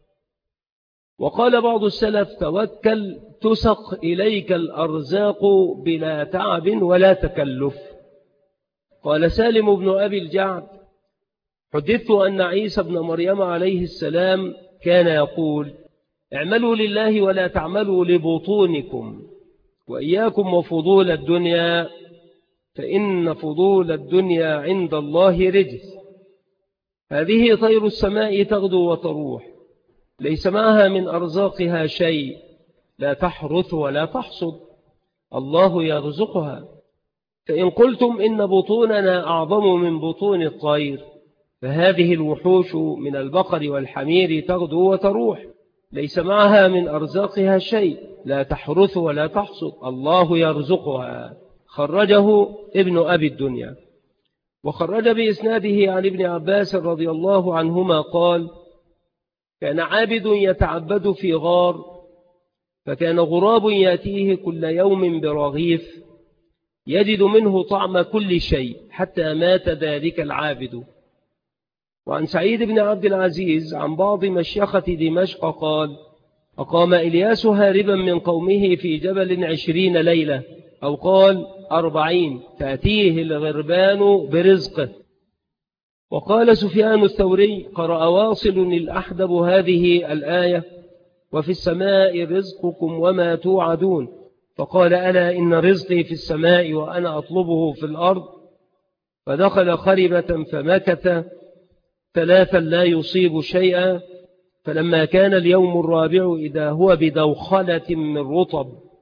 وقال بعض السلف: توكل تسق إليك الأرزاق بلا تعب ولا تكلف. قال سالم بن أبي الجعد: حدثت أن عيسى بن مريم عليه السلام كان يقول: اعملوا لله ولا تعملوا لبطونكم، وإياكم وفضول الدنيا، فإن فضول الدنيا عند الله رجس. هذه طير السماء تغدو وتروح، ليس معها من أرزاقها شيء، لا تحرث ولا تحصد، الله يرزقها. فإن قلتم إن بطوننا أعظم من بطون الطير، فهذه الوحوش من البقر والحمير تغدو وتروح، ليس معها من أرزاقها شيء، لا تحرث ولا تحصد، الله يرزقها. خرجه ابن أبي الدنيا. وخرج بإسناده عن ابن عباس رضي الله عنهما قال: كان عابد يتعبد في غار، فكان غراب يأتيه كل يوم برغيف يجد منه طعم كل شيء حتى مات ذلك العابد. وعن سعيد بن عبد العزيز عن بعض مشيخة دمشق قال: أقام إلياس هاربا من قومه في جبل 20 ليلة، أو قال 40، تأتيه الغربان برزقه. وقال سفيان الثوري: قرأ واصل الأحدب هذه الآية: وفي السماء رزقكم وما توعدون، فقال: ألا إن رزقي في السماء وأنا أطلبه في الأرض. فدخل خربة فمكث 3 لا يصيب شيئا، فلما كان اليوم الرابع إذا هو بدوخلة من رطب،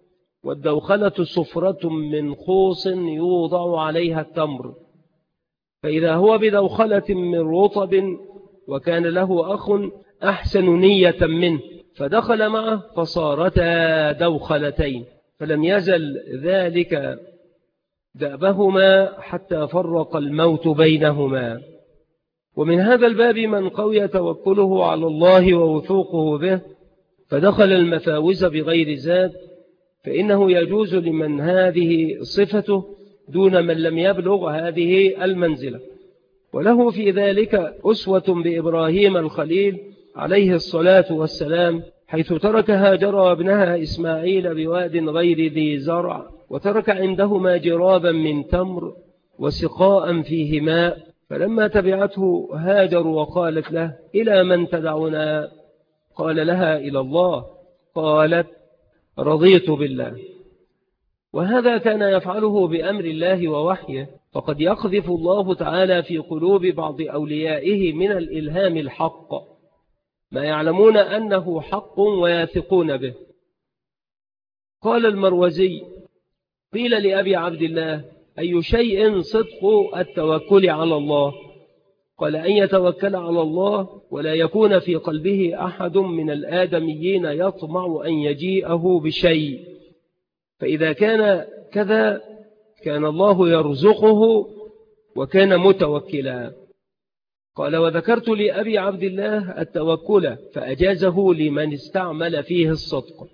والدوخلة صفرة من خوص يوضع عليها التمر، فإذا هو بدوخلة من رطب وكان له أخ أحسن نية منه فدخل معه فصارتا دوخلتين، فلم يزل ذلك دأبهما حتى فرق الموت بينهما. ومن هذا الباب من قوي توكله على الله ووثوقه به فدخل المفاوز بغير زاد، فإنه يجوز لمن هذه صفته دون من لم يبلغ هذه المنزلة. وله في ذلك أسوة بإبراهيم الخليل عليه الصلاة والسلام، حيث ترك هاجر وابنها إسماعيل بواد غير ذي زرع، وترك عندهما جرابا من تمر وسقاء فيه ماء، فلما تبعته هاجر وقالت له: إلى من تدعنا؟ قال لها: إلى الله. قالت: رضيت بالله. وهذا كان يفعله بأمر الله ووحيه، فقد يقذف الله تعالى في قلوب بعض أوليائه من الإلهام الحق ما يعلمون أنه حق ويثقون به. قال المروزي: قيل لأبي عبد الله: أي شيء صدق التوكل على الله؟ قال: أن يتوكل على الله ولا يكون في قلبه أحد من الآدميين يطمع أن يجيئه بشيء، فإذا كان كذا كان الله يرزقه وكان متوكلا. قال: وذكرت لأبي عبد الله التوكل فأجازه لمن استعمل فيه الصدق.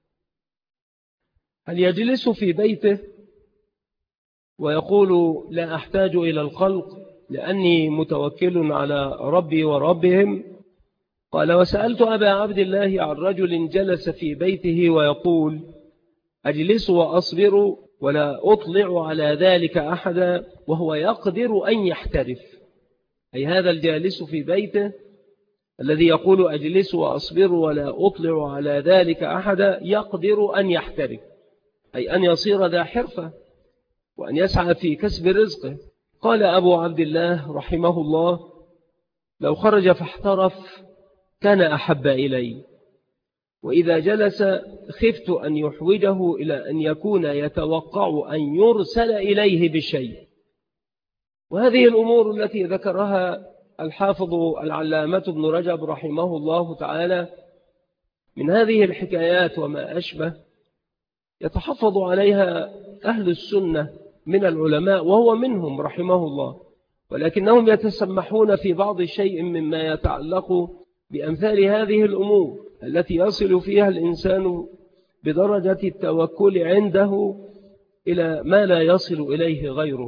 هل يجلس في بيته ويقول: لا أحتاج إلى الخلق لأني متوكل على ربي وربهم؟ قال: وسألت أبا عبد الله عن رجل جلس في بيته ويقول: أجلس وأصبر ولا أطلع على ذلك أحدا، وهو يقدر أن يحترف. أي هذا الجالس في بيته الذي يقول: أجلس وأصبر ولا أطلع على ذلك أحدا، يقدر أن يحترف، أي أن يصير ذا حرفة وأن يسعى في كسب رزقه. قال أبو عبد الله رحمه الله: لو خرج فاحترف كان أحب إلي، وإذا جلس خفت أن يحوجه إلى أن يكون يتوقع أن يرسل إليه بشيء. وهذه الأمور التي ذكرها الحافظ العلامة ابن رجب رحمه الله تعالى من هذه الحكايات وما أشبه يتحفظ عليها أهل السنة من العلماء وهو منهم رحمه الله، ولكنهم يتسمحون في بعض شيء مما يتعلق بأمثال هذه الأمور التي يصل فيها الإنسان بدرجة التوكل عنده إلى ما لا يصل إليه غيره.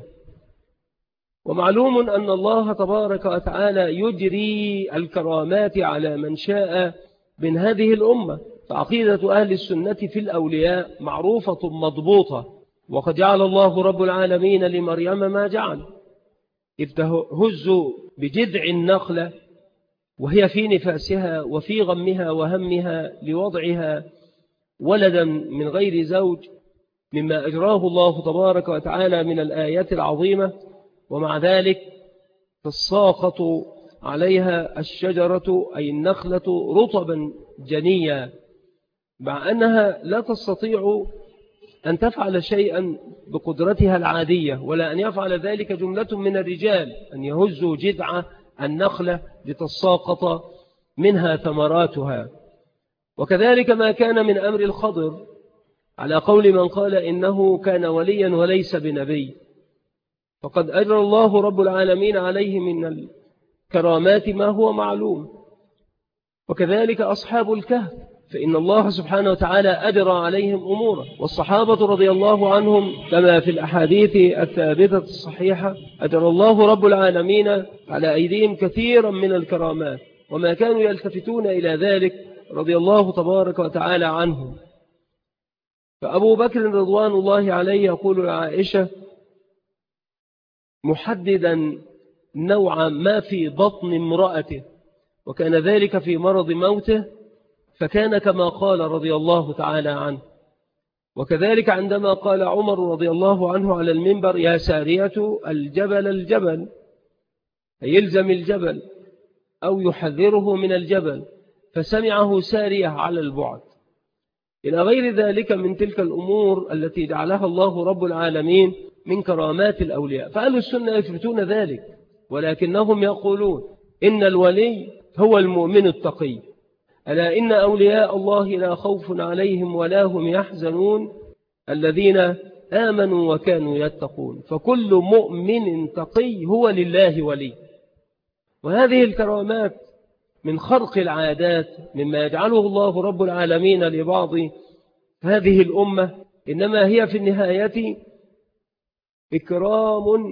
ومعلوم أن الله تبارك وتعالى يجري الكرامات على من شاء من هذه الأمة، فعقيدة أهل السنة في الأولياء معروفة مضبوطة. وقد جعل الله رب العالمين لمريم ما جعل، إذ تهز بجذع النخلة وهي في نفاسها وفي غمها وهمها لوضعها ولدا من غير زوج، مما أجراه الله تبارك وتعالى من الآيات العظيمة، ومع ذلك تساقط عليها الشجرة أي النخلة رطبا جنيا، مع أنها لا تستطيع أن تفعل شيئا بقدرتها العادية، ولا أن يفعل ذلك جملة من الرجال أن يهزوا جذع النخلة لتساقط منها ثمراتها. وكذلك ما كان من أمر الخضر على قول من قال إنه كان وليا وليس بنبي، فقد أجرى الله رب العالمين عليه من الكرامات ما هو معلوم. وكذلك أصحاب الكهف، فإن الله سبحانه وتعالى أجرى عليهم أمورا، والصحابة رضي الله عنهم كما في الأحاديث الثابتة الصحيحة أجرى الله رب العالمين على أيديهم كثيرا من الكرامات، وما كانوا يلتفتون إلى ذلك رضي الله تبارك وتعالى عنهم. فأبو بكر رضوان الله عليه يقول لعائشة محددا نوعا ما في بطن امرأته، وكان ذلك في مرض موته، فكان كما قال رضي الله تعالى عنه. وكذلك عندما قال عمر رضي الله عنه على المنبر يا سارية الجبل الجبل، يلزم الجبل أو يحذره من الجبل، فسمعه سارية على البعد، إلى غير ذلك من تلك الأمور التي جعلها الله رب العالمين من كرامات الأولياء. فأهل السنة يثبتون ذلك، ولكنهم يقولون إن الولي هو المؤمن التقي. ألا إن أولياء الله لا خوف عليهم ولا هم يحزنون الذين آمنوا وكانوا يتقون. فكل مؤمن تقي هو لله ولي. وهذه الكرامات من خرق العادات مما يجعله الله رب العالمين لبعض هذه الأمة، إنما هي في النهاية إكرام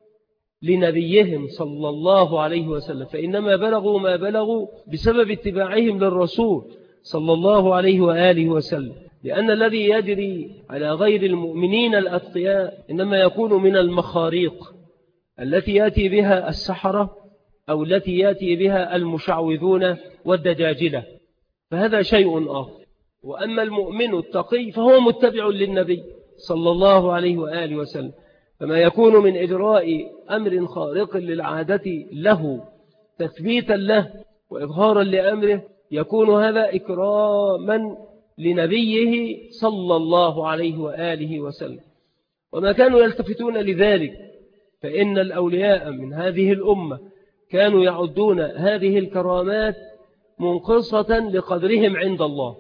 لنبيهم صلى الله عليه وسلم، فإنما بلغوا ما بلغوا بسبب اتباعهم للرسول صلى الله عليه وآله وسلم. لأن الذي يجري على غير المؤمنين الأتقياء إنما يكون من المخاريق التي يأتي بها السحرة أو التي يأتي بها المشعوذون والدجاجلة، فهذا شيء آخر. وأما المؤمن التقي فهو متبع للنبي صلى الله عليه وآله وسلم، فما يكون من إجراء أمر خارق للعادة له تثبيتا له وإظهارا لأمره يكون هذا إكراما لنبيه صلى الله عليه وآله وسلم. وما كانوا يلتفتون لذلك، فإن الأولياء من هذه الأمة كانوا يعدون هذه الكرامات منقصة لقدرهم عند الله،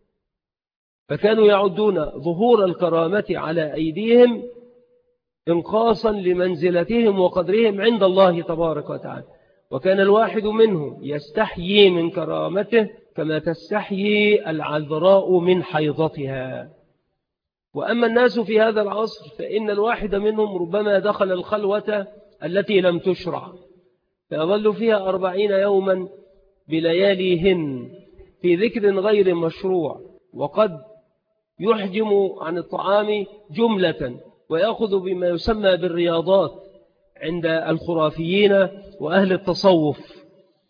فكانوا يعدون ظهور الكرامة على أيديهم انقاصا لمنزلتهم وقدرهم عند الله تبارك وتعالى. وكان الواحد منهم يستحيي من كرامته كما تستحيي العذراء من حيضتها. وأما الناس في هذا العصر فإن الواحد منهم ربما دخل الخلوة التي لم تشرع، فيظل فيها 40 يوما بلياليهن في ذكر غير مشروع، وقد يحجم عن الطعام جملة ويأخذ بما يسمى بالرياضات عند الخرافيين وأهل التصوف،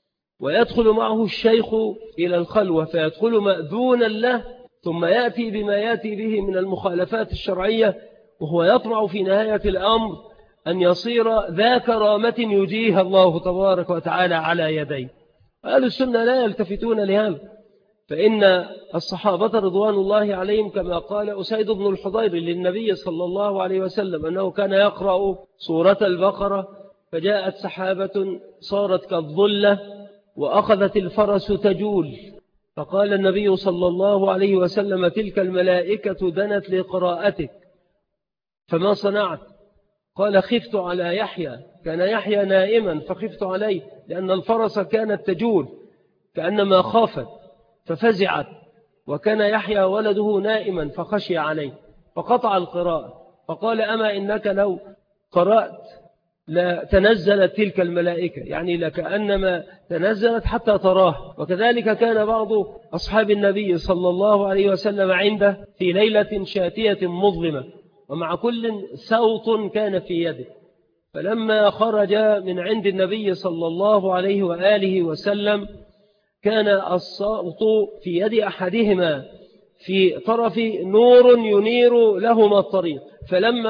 ويدخل معه الشيخ إلى الخلوة فيدخل مأذونا له، ثم يأتي بما يأتي به من المخالفات الشرعية، وهو يطمع في نهاية الأمر أن يصير ذا كرامة يجيها الله تبارك وتعالى على يديه. أهل السنة لا يلتفتون لهذا، فإن الصحابة رضوان الله عليهم كما قال أسيد بن الحضير للنبي صلى الله عليه وسلم أنه كان يقرأ سورة البقرة فجاءت سحابة صارت كالظلة وأخذت الفرس تجول، فقال النبي صلى الله عليه وسلم تلك الملائكة دنت لقراءتك فما صنعت؟ قال خفت على يحيى، كان يحيى نائما فخفت عليه لأن الفرس كانت تجول كأنما خافت ففزعت، وكان يحيى ولده نائما فخشي عليه فقطع القراءة، فقال أما إنك لو قرأت لا تنزلت تلك الملائكة، يعني لكأنما تنزلت حتى تراه. وكذلك كان بعض أصحاب النبي صلى الله عليه وسلم عنده في ليلة شاتية مظلمة ومع كل صوت كان في يده، فلما خرج من عند النبي صلى الله عليه وآله وسلم كان الصوت في يد أحدهما في طرف نور ينير لهما الطريق، فلما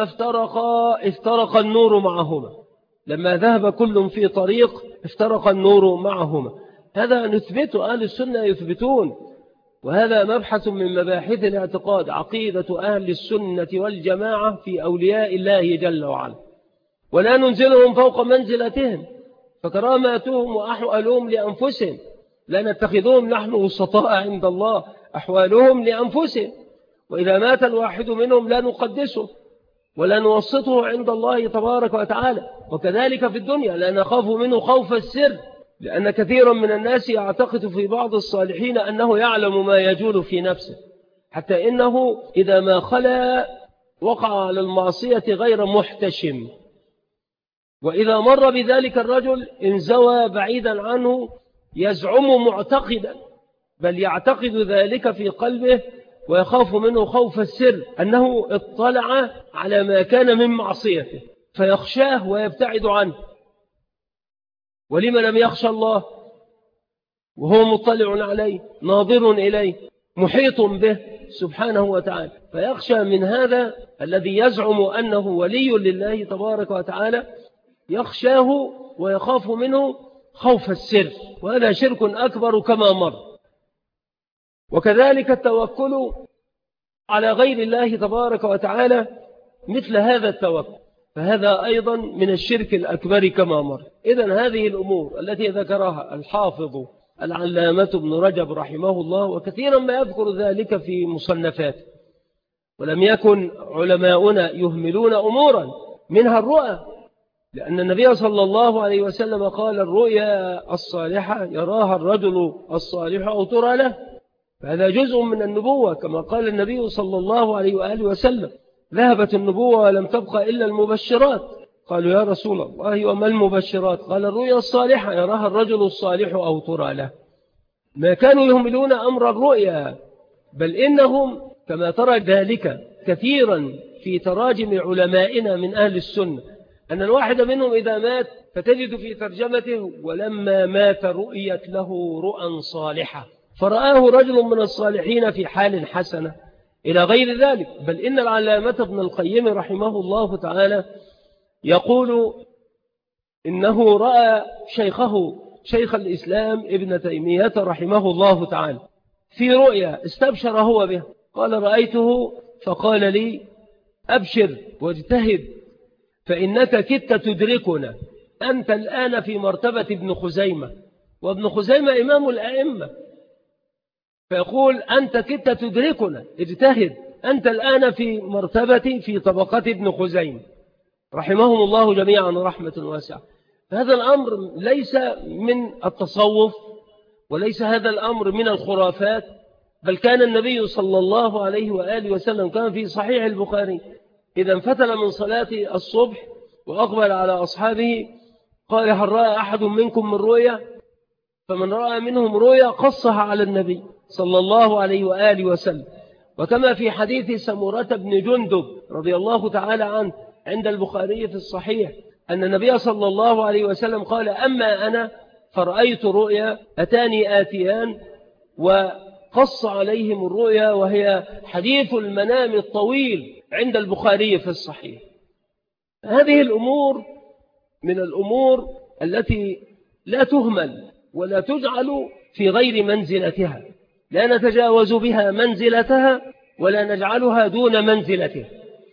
افترق النور معهما، لما ذهب كل في طريق افترق النور معهما. هذا نثبته، أهل السنة يثبتون، وهذا مبحث من مباحث الاعتقاد، عقيدة أهل السنة والجماعة في أولياء الله جل وعلا، ولا ننزلهم فوق منزلتهم، فكراماتهم وأحوالهم لأنفسهم، لا نتخذهم نحن وسطاء عند الله، أحوالهم لأنفسهم، وإذا مات الواحد منهم لا نقدسه ولا نوسطه عند الله تبارك وتعالى. وكذلك في الدنيا لا نخاف منه خوف السر، لأن كثيرا من الناس يعتقد في بعض الصالحين أنه يعلم ما يجول في نفسه، حتى إنه إذا ما خلا وقع على المعصية غير محتشم، وإذا مر بذلك الرجل انزوى بعيدا عنه يزعم معتقدا، بل يعتقد ذلك في قلبه ويخاف منه خوف السر أنه اطلع على ما كان من معصيته فيخشاه ويبتعد عنه. ولما لم يخشى الله وهو مطلع عليه ناظر إليه محيط به سبحانه وتعالى، فيخشى من هذا الذي يزعم أنه ولي لله تبارك وتعالى، يخشاه ويخاف منه خوف السر، وهذا شرك أكبر كما مر. وكذلك التوكل على غير الله تبارك وتعالى مثل هذا التوكل، فهذا أيضا من الشرك الأكبر كما مر. إذن هذه الأمور التي ذكرها الحافظ العلامة ابن رجب رحمه الله، وكثيرا ما يذكر ذلك في مصنفاته، ولم يكن علماؤنا يهملون أمورا منها الرؤى، لأن النبي صلى الله عليه وسلم قال الرؤيا الصالحة يراها الرجل الصالح أو ترى له، فهذا جزء من النبوة كما قال النبي صلى الله عليه وآله وسلم ذهبت النبوة ولم تبقى إلا المبشرات. قالوا يا رسول الله وما المبشرات؟ قال الرؤيا الصالحة يراها الرجل الصالح أو ترى له. ما كانوا يهملون أمر الرؤيا، بل إنهم كما ترى ذلك كثيرا في تراجم علمائنا من أهل السنة، أن الواحد منهم إذا مات فتجد في ترجمته ولما مات رؤيت له رؤى صالحة فرآه رجل من الصالحين في حال حسنة إلى غير ذلك. بل إن العلامة ابن القيم رحمه الله تعالى يقول إنه رأى شيخه شيخ الإسلام ابن تيمية رحمه الله تعالى في رؤيا استبشر هو به، قال رأيته فقال لي أبشر واجتهد فإنك كدت تدركنا، أنت الآن في مرتبة ابن خزيمة، وابن خزيمة إمام الأئمة، فيقول أنت كدت تدركنا اجتهد، أنت الآن في مرتبة في طبقة ابن خزيمة رحمهم الله جميعا رحمة واسعة. هذا الأمر ليس من التصوف وليس هذا الأمر من الخرافات، بل كان النبي صلى الله عليه وآله وسلم كان في صحيح البخاري إذا انفتل من صلاة الصبح وأقبل على أصحابه قال هل رأى أحد منكم من رؤيا؟ فمن رأى منهم رؤيا قصها على النبي صلى الله عليه وآله وسلم. وكما في حديث سمرة بن جندب رضي الله تعالى عنه عند البخاري في الصحيح أن النبي صلى الله عليه وسلم قال أما أنا فرأيت رؤيا أتاني آتيان وقص عليهم الرؤيا، وهي حديث المنام الطويل عند البخاري في الصحيح. هذه الأمور من الأمور التي لا تهمل ولا تجعل في غير منزلتها، لا نتجاوز بها منزلتها ولا نجعلها دون منزلتها.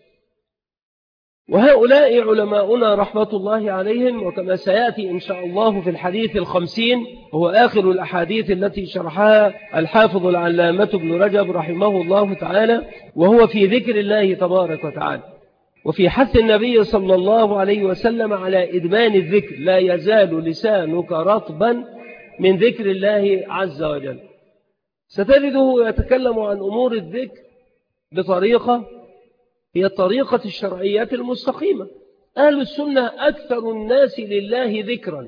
وهؤلاء علماؤنا رحمة الله عليهم، وكما سيأتي إن شاء الله في الحديث 50 وهو آخر الأحاديث التي شرحها الحافظ العلامة ابن رجب رحمه الله تعالى، وهو في ذكر الله تبارك وتعالى وفي حث النبي صلى الله عليه وسلم على إدمان الذكر، لا يزال لسانك رطبا من ذكر الله عز وجل. ستجده يتكلم عن أمور الذكر بطريقة هي الطريقة الشرعية المستقيمة. أهل السنة أكثر الناس لله ذكرا،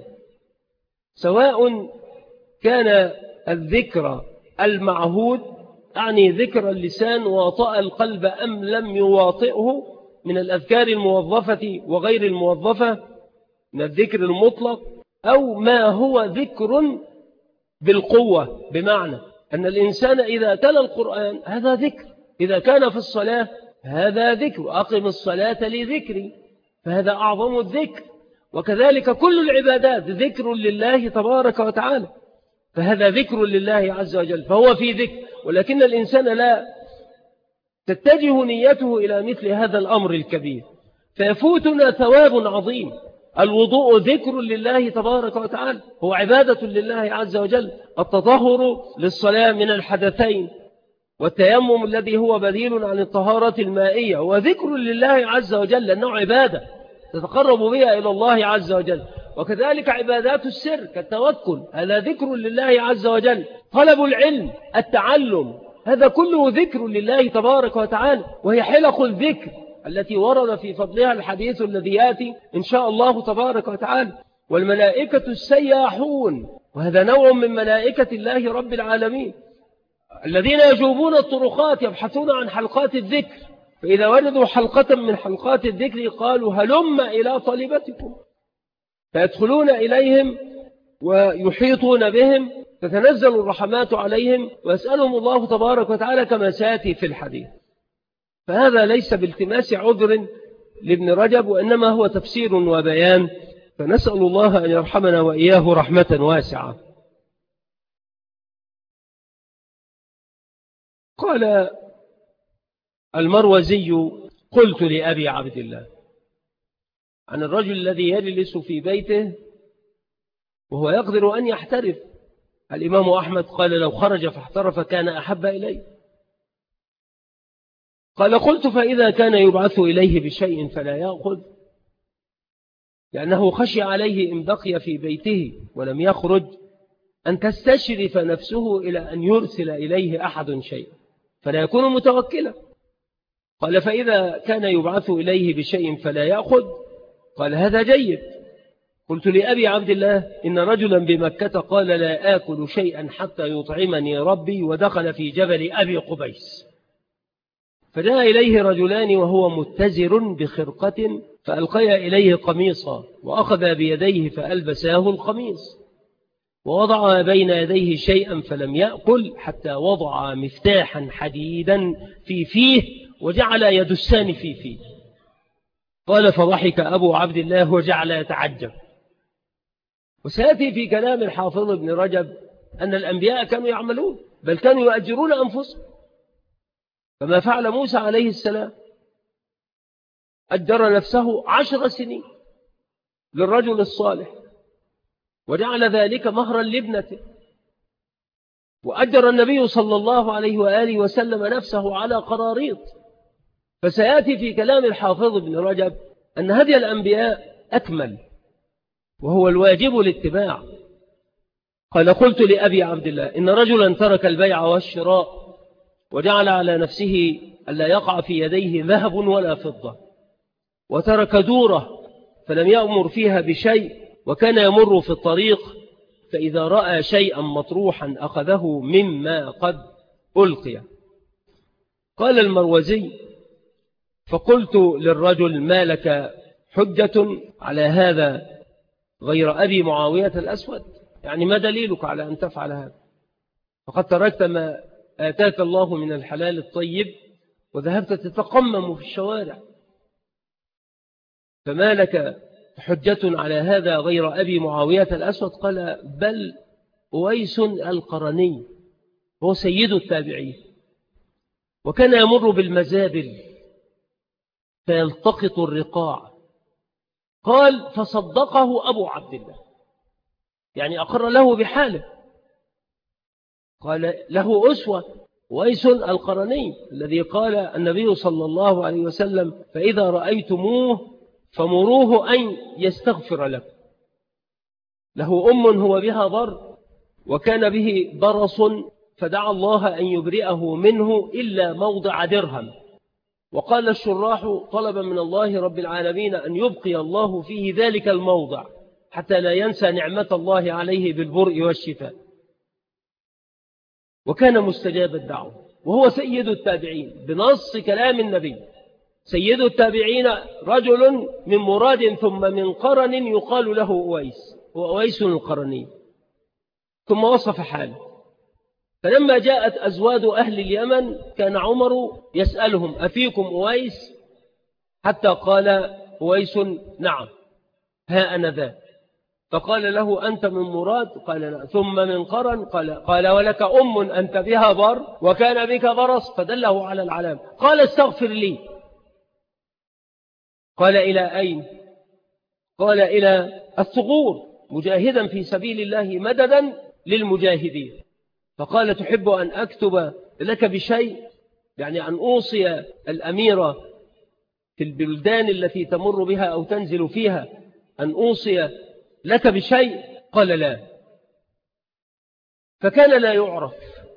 سواء كان الذكر المعهود أعني ذكر اللسان واطأ القلب أم لم يواطئه من الأذكار الموظفة وغير الموظفة من الذكر المطلق، أو ما هو ذكر بالقوة، بمعنى أن الإنسان إذا تلا القرآن هذا ذكر، إذا كان في الصلاة هذا ذكر، أقم الصلاة لذكري، فهذا أعظم الذكر. وكذلك كل العبادات ذكر لله تبارك وتعالى، فهذا ذكر لله عز وجل، فهو في ذكر. ولكن الإنسان لا تتجه نيته إلى مثل هذا الأمر الكبير، فيفوتنا ثواب عظيم. الوضوء ذكر لله تبارك وتعالى، هو عبادة لله عز وجل. التطهر للصلاة من الحدثين، والتيمم الذي هو بديل عن الطهارة المائية، وذكر لله عز وجل لأنه عبادة تتقرب بها إلى الله عز وجل. وكذلك عبادات السر كالتوكل، هذا ذكر لله عز وجل. طلب العلم، التعلم، هذا كله ذكر لله تبارك وتعالى، وهي حلق الذكر التي ورد في فضلها الحديث الذي يأتي إن شاء الله تبارك وتعالى. والملائكة السياحون، وهذا نوع من ملائكة الله رب العالمين، الذين يجوبون الطرقات يبحثون عن حلقات الذكر، فإذا وجدوا حلقة من حلقات الذكر قالوا هلم إلى طالبتكم، فيدخلون إليهم ويحيطون بهم، تتنزل الرحمات عليهم ويسألهم الله تبارك وتعالى كما سيأتي في الحديث. فهذا ليس بالتماس عذر لابن رجب، وإنما هو تفسير وبيان، فنسأل الله أن يرحمنا وإياه رحمة واسعة. قال المروزي: قلت لأبي عبد الله، عن الرجل الذي يجلس في بيته وهو يقدر أن يحترف. الإمام أحمد قال: لو خرج فاحترف كان أحب إليه. قال: قلت: فإذا كان يبعث إليه بشيء فلا يأخذ، لأنه خشي عليه إن بقي في بيته ولم يخرج أن تستشرف نفسه إلى أن يرسل إليه أحد شيء فلا يكون متوكلا. قال: فإذا كان يبعث إليه بشيء فلا يأخذ، قال: هذا جيد. قلت لأبي عبد الله: إن رجلا بمكة قال: لا آكل شيئا حتى يطعمني ربي، ودخل في جبل أبي قبيس، فجاء إليه رجلان وهو متزر بخرقة، فألقيا إليه قميصا، وأخذ بيديه فألبساه القميص، ووضع بين يديه شيئا فلم يأكل حتى وضع مفتاحا حديدا في فيه وجعل يدسان في فيه. قال: فضحك أبو عبد الله وجعل يتعجب. وسيأتي في كلام الحافظ ابن رجب أن الأنبياء كانوا يعملون، بل كانوا يؤجرون أنفسهم، فما فعل موسى عليه السلام، أجر نفسه 10 سنين للرجل الصالح وجعل ذلك مهرا لابنته. وأجر النبي صلى الله عليه وآله وسلم نفسه على قراريط. فسيأتي في كلام الحافظ ابن رجب أن هدي الأنبياء أكمل، وهو الواجب الاتباع. قال: قلت لأبي عبد الله: إن رجلا ترك البيع والشراء وجعل على نفسه ألا يقع في يديه ذهب ولا فضة، وترك دوره فلم يأمر فيها بشيء، وكان يمر في الطريق فإذا رأى شيئا مطروحا أخذه مما قد ألقي. قال المروزي: فقلت للرجل: ما لك حجة على هذا غير أبي معاوية الأسود؟ يعني ما دليلك على أن تفعل هذا؟ فقد تركت ما آتاك الله من الحلال الطيب وذهبت تتقمم في الشوارع، فما لك حجة على هذا غير أبي معاوية الأسود؟ قال: بل أويس القرني هو سيد التابعين، وكان يمر بالمزابل فيلتقط الرقاع. قال: فصدقه أبو عبد الله، يعني أقر له بحاله. قال: له أسوة أويس القرني الذي قال النبي صلى الله عليه وسلم: فإذا رأيتموه فمروه أن يستغفر لكم. له هو بها ضر، وكان به برص، فدعا الله أن يبرئه منه إلا موضع درهم. وقال الشراح: طلب من الله رب العالمين أن يبقي الله فيه ذلك الموضع حتى لا ينسى نعمة الله عليه بالبرء والشفاء. وكان مستجاب الدعوة، وهو سيد التابعين بنص كلام النبي. سيد التابعين رجل من مراد ثم من قرن يقال له أويس، وأويس القرني. ثم وصف حاله: فلما جاءت أزواد أهل اليمن كان عمر يسألهم: أفيكم أويس؟ حتى قال أويس: نعم، ها أنا ذا. فقال له: أنت من مراد؟ قال: لا. ثم من قرن؟ قال: ولك أنت بها بر وكان بك برص، فدله على العلام. قال: استغفر لي. قال: إلى أين؟ قال: إلى الثغور، مجاهدا في سبيل الله مددا للمجاهدين. فقال: تحب أن أكتب لك بشيء؟ يعني أن أوصي الأمير في البلدان التي تمر بها أو تنزل فيها أن أوصي لك بشيء؟ قال: لا. فكان لا يعرف،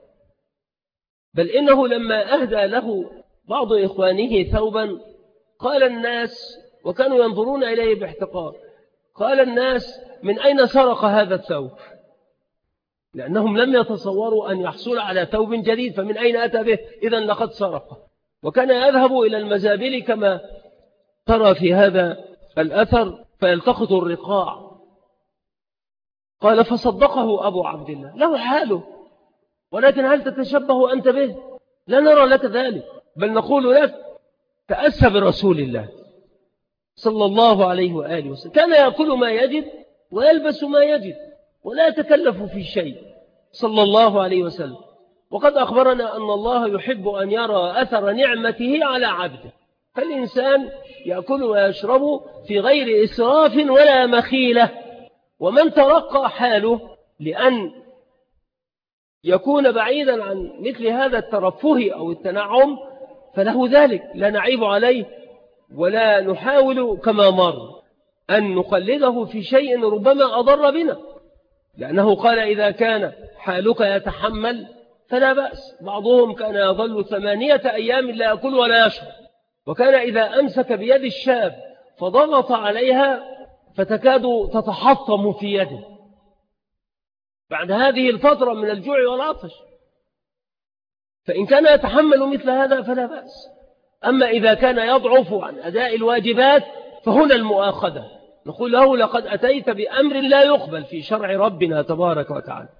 بل إنه لما أهدى له بعض إخوانه ثوبا قال الناس، وكانوا ينظرون إليه باحتقار، قال الناس: من أين سرق هذا الثوب؟ لأنهم لم يتصوروا أن يحصل على ثوب جديد، فمن أين أتى به؟ إذن لقد سرق. وكان يذهب إلى المزابل كما ترى في هذا الأثر فيلتقط الرقاع. قال: فصدقه أبو عبد الله، له حاله، ولكن هل تتشبه أنت به؟ لا نرى لك ذلك، بل نقول لك: تأسى برسول الله صلى الله عليه وآله وسلم، كان يأكل ما يجد ويلبس ما يجد ولا يتكلف في شيء صلى الله عليه وسلم. وقد أخبرنا أن الله يحب أن يرى أثر نعمته على عبده، فالإنسان يأكل ويشرب في غير إسراف ولا مخيلة. ومن ترقى حاله لأن يكون بعيدا عن مثل هذا الترفه أو التنعم فله ذلك، لا نعيب عليه ولا نحاول كما مر أن نقلده في شيء ربما أضر بنا، لأنه قال إذا كان حالك يتحمل فلا بأس. بعضهم كان يظل 8 أيام لا يأكل ولا يشرب، وكان إذا أمسك بيد الشاب فضغط عليها فتكاد تتحطم في يده بعد هذه الفترة من الجوع والعطش. فإن كان يتحمل مثل هذا فلا بأس. أما إذا كان يضعف عن أداء الواجبات فهنا المؤاخذة، نقول له لقد أتيت بأمر لا يقبل في شرع ربنا تبارك وتعالى.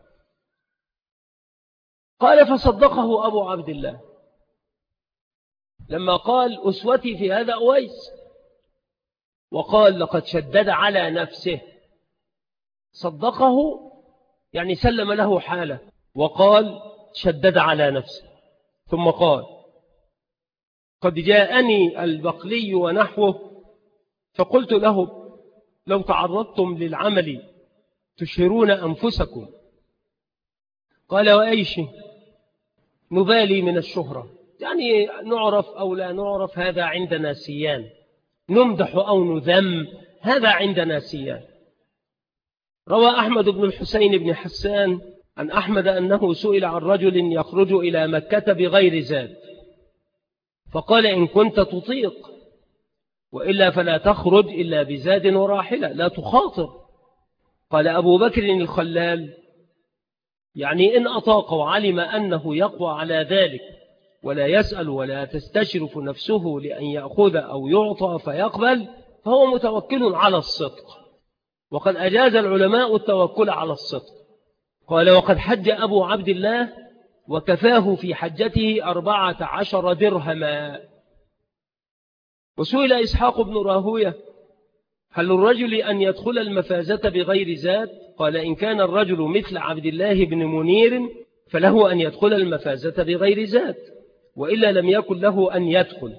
قال فصدقه أبو عبد الله لما قال أسوتي في هذا أويس، وقال لقد شدد على نفسه. صدقه يعني سلم له حاله، وقال شدد على نفسه. ثم قال قد جاءني البقلي ونحوه فقلت له لو تعرضتم للعمل تشهرون أنفسكم. قال وأيش نبالي من الشهرة، يعني نعرف أو لا نعرف هذا عندنا سيان، نمدح أو نذم هذا عندنا سيان. روى أحمد بن الحسين بن حسان عن أحمد أنه سئل عن رجل يخرج إلى مكة بغير زاد، فقال إن كنت تطيق، وإلا فلا تخرج إلا بزاد وراحلة لا تخاطر. قال أبو بكر الخلال يعني إن أطاق وعلم أنه يقوى على ذلك ولا يسأل ولا تستشرف نفسه لأن يأخذ أو يعطى فيقبل فهو متوكل على الصدق، وقد أجاز العلماء التوكل على الصدق. قال وقد حج أبو عبد الله وكفاه في حجته 14 درهما. وسئل إسحاق بن راهوية هل الرجل أن يدخل المفازة بغير زاد؟ قال إن كان الرجل مثل عبد الله بن منير فله أن يدخل المفازة بغير زاد، وإلا لم يكن له أن يدخل.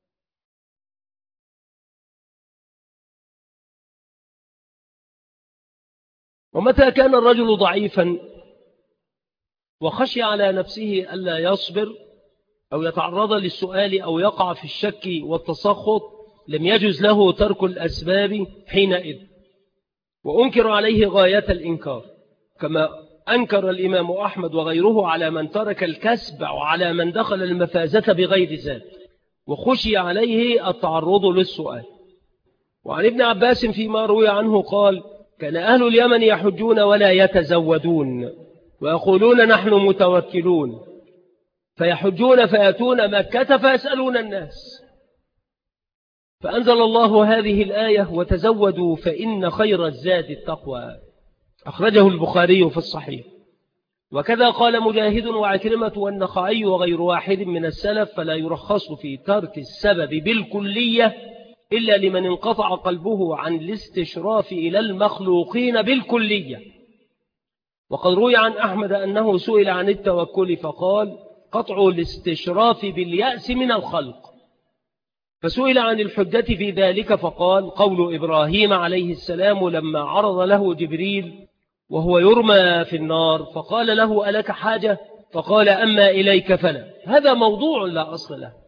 ومتى كان الرجل ضعيفا وخشي على نفسه ألا يصبر أو يتعرض للسؤال أو يقع في الشك والتسخط لم يجوز له ترك الأسباب حينئذ، وأنكر عليه غاية الإنكار، كما أنكر الإمام أحمد وغيره على من ترك الكسب وعلى من دخل المفازة بغير زاد، وخشي عليه التعرض للسؤال. وعن ابن عباس فيما روي عنه قال كان أهل اليمن يحجون ولا يتزودون ويقولون نحن متوكلون، فيحجون فيأتون مكة فيسألون الناس، فأنزل الله هذه الآية وتزودوا فإن خير الزاد التقوى. أخرجه البخاري في الصحيح. وكذا قال مجاهد وعكرمة والنخعي وغير واحد من السلف فلا يرخص في ترك السبب بالكلية إلا لمن انقطع قلبه عن الاستشراف إلى المخلوقين بالكلية. وقد روي عن أحمد أنه سئل عن التوكل فقال قطع الاستشراف باليأس من الخلق، فسئل عن الحجة في ذلك فقال قول إبراهيم عليه السلام لما عرض له جبريل وهو يرمى في النار فقال له ألك حاجة؟ فقال أما إليك فلا. هذا موضوع لا أصل له.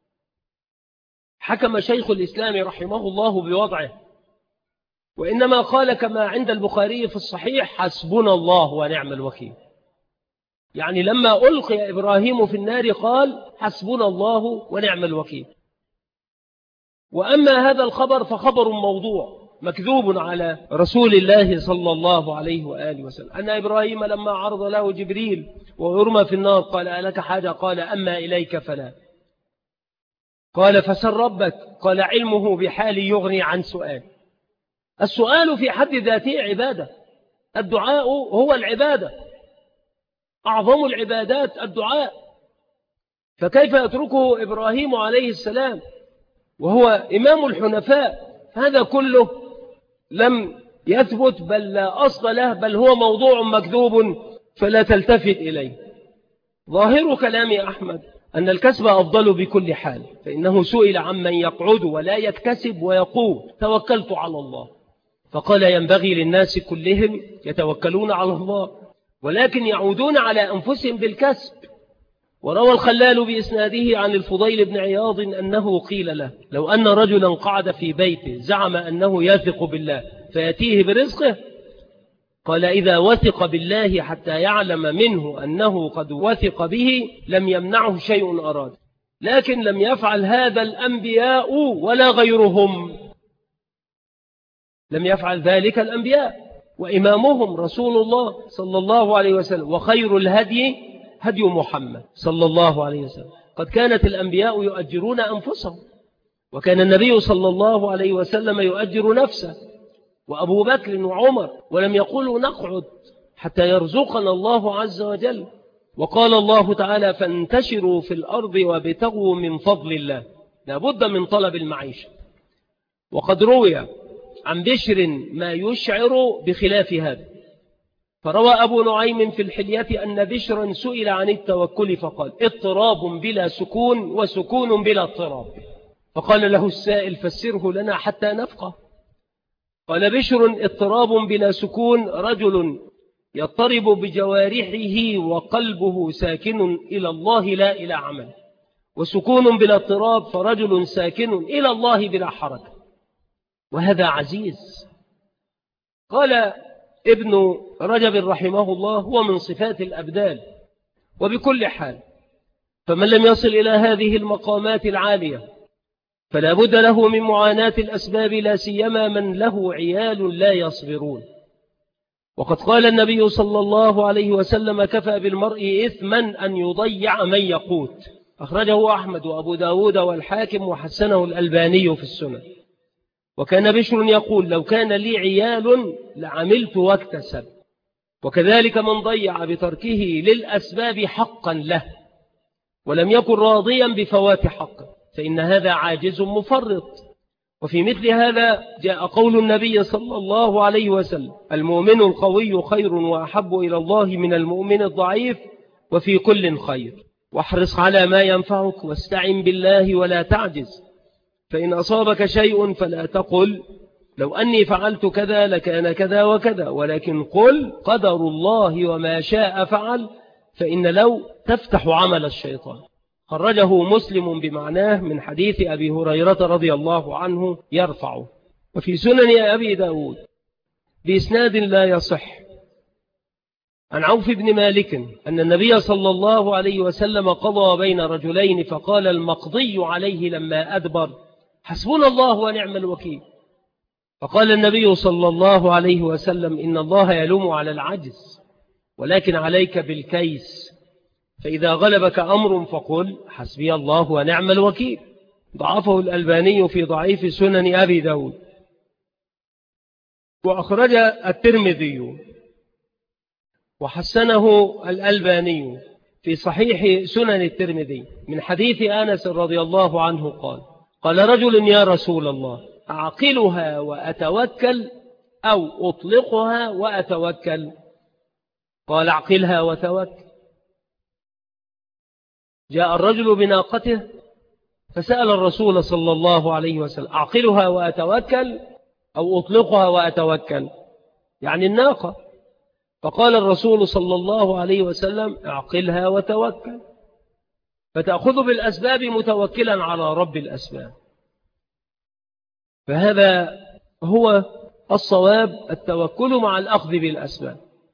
حكم شيخ الإسلام رحمه الله بوضعه، وإنما قال كما عند البخاري في الصحيح حسبنا الله ونعم الوكيل، يعني لما ألقي إبراهيم في النار قال حسبنا الله ونعم الوكيل. وأما هذا الخبر فخبر موضوع مكذوب على رسول الله صلى الله عليه وآله وسلم أن إبراهيم لما عرض له جبريل ويرمى في النار قال ألك حاجة؟ قال أما إليك فلا. قال فسل ربك؟ قال علمه بحالي يغني عن سؤال. السؤال في حد ذاته عبادة، الدعاء هو العبادة، أعظم العبادات الدعاء، فكيف يتركه إبراهيم عليه السلام وهو إمام الحنفاء؟ هذا كله لم يثبت، بل لا أصل له، بل هو موضوع مكذوب فلا تلتفت إليه. ظاهر كلام أحمد أن الكسب أفضل بكل حال، فإنه سئل عمن يقعد ولا يكتسب ويقول توكلت على الله، فقال ينبغي للناس كلهم يتوكلون على الله ولكن يعودون على أنفسهم بالكسب. وروى الخلال بإسناده عن الفضيل بن عياض أنه قيل له لو أن رجلا قعد في بيته زعم أنه يثق بالله فيأتيه برزقه، قال إذا وثق بالله حتى يعلم منه أنه قد وثق به لم يمنعه شيء أراد، لكن لم يفعل هذا الأنبياء ولا غيرهم، لم يفعل ذلك الأنبياء وإمامهم رسول الله صلى الله عليه وسلم، وخير الهدي هدي محمد صلى الله عليه وسلم. قد كانت الأنبياء يؤجرون أنفسهم، وكان النبي صلى الله عليه وسلم يؤجر نفسه وأبو بكر وعمر، ولم يقولوا نقعد حتى يرزقنا الله عز وجل. وقال الله تعالى فانتشروا في الأرض وابتغوا من فضل الله، لابد من طلب المعيشة. وقد روي عن بشر ما يشعر بخلاف هذا، فروى أبو نعيم في الحلية أن بشرا سئل عن التوكل فقال اضطراب بلا سكون وسكون بلا اضطراب، فقال له السائل فسره لنا حتى نفقه. قال بشر اضطراب بلا سكون رجل يضطرب بجوارحه وقلبه ساكن إلى الله لا إلى عمل، وسكون بلا اضطراب فرجل ساكن إلى الله بلا حركة، وهذا عزيز. قال ابن رجب رحمه الله هو من صفات الأبدال. وبكل حال فمن لم يصل إلى هذه المقامات العالية فلا بد له من معاناة الأسباب، لا سيما من له عيال لا يصبرون. وقد قال النبي صلى الله عليه وسلم كفى بالمرء إثما أن يضيع من يقوت، أخرجه أحمد وأبو داود والحاكم وحسنه الألباني في السنن. وكان بشر يقول لو كان لي عيال لعملت واكتسب. وكذلك من ضيع بتركه للأسباب حقا له ولم يكن راضيا بفوات حقه فإن هذا عاجز مفرط. وفي مثل هذا جاء قول النبي صلى الله عليه وسلم المؤمن القوي خير وأحب إلى الله من المؤمن الضعيف وفي كل خير، واحرص على ما ينفعك واستعن بالله ولا تعجز، فإن أصابك شيء فلا تقل لو أني فعلت كذا لكان كذا وكذا، ولكن قل قدر الله وما شاء فعل، فإن لو تفتح عمل الشيطان. خرجه مسلم بمعناه من حديث أبي هريرة رضي الله عنه يرفعه. وفي سنن أبي داود بإسناد لا يصح عن عوف بن مالك أن النبي صلى الله عليه وسلم قضى بين رجلين فقال المقضي عليه لما أدبر حسبنا الله ونعم الوكيل. فقال النبي صلى الله عليه وسلم إن الله يلوم على العجز ولكن عليك بالكيس، فإذا غلبك أمر فقل حسبي الله ونعم الوكيل. ضعفه الألباني في ضعيف سنن أبي داود. وأخرج الترمذي وحسنه الألباني في صحيح سنن الترمذي من حديث أنس رضي الله عنه قال رجل يا رسول الله أعقلها وأتوكل أو أطلقها وأتوكل؟ قال أعقلها وتوكل. جاء الرجل بناقته فسأل الرسول صلى الله عليه وسلم أعقلها وأتوكل أو أطلقها وأتوكل، يعني الناقة. فقال الرسول صلى الله عليه وسلم أعقلها وتوكل، فتأخذ بالأسباب متوكلا على رب الأسباب. فهذا هو الصواب، التوكل مع الأخذ بالأسباب.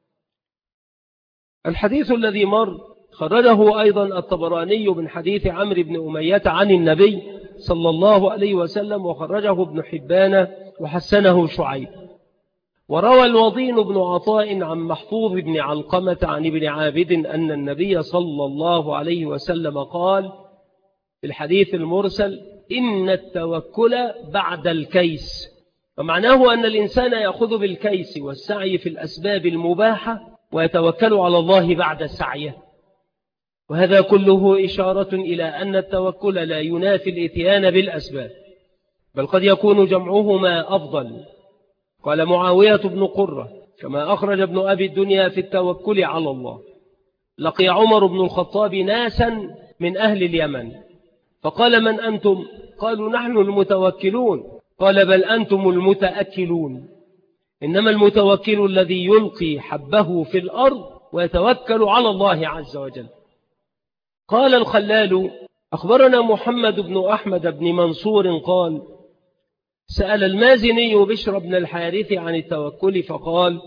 الحديث الذي مر خرجه أيضا الطبراني من حديث عمرو بن أمية عن النبي صلى الله عليه وسلم، وخرجه ابن حبان وحسنه شعيب. وروى الوضين بن عطاء عن محفوظ بن علقمة عن ابن عابد أن النبي صلى الله عليه وسلم قال في الحديث المرسل إن التوكل بعد الكيس، ومعناه أن الإنسان يأخذ بالكيس والسعي في الأسباب المباحة ويتوكل على الله بعد سعيه. وهذا كله إشارة إلى أن التوكل لا ينافي الإتيان بالأسباب، بل قد يكون جمعهما أفضل. قال معاوية بن قرة كما أخرج ابن أبي الدنيا في التوكل على الله لقي عمر بن الخطاب ناسا من أهل اليمن، فقال: من أنتم؟ قالوا: نحن المتوكلون. قال: بل أنتم المتأكلون، إنما المتوكل الذي يلقي حبه في الأرض ويتوكل على الله عز وجل. قال الخلال: أخبرنا محمد بن أحمد بن منصور قال: سأل المازني بشر بن الحارث عن التوكل فقال: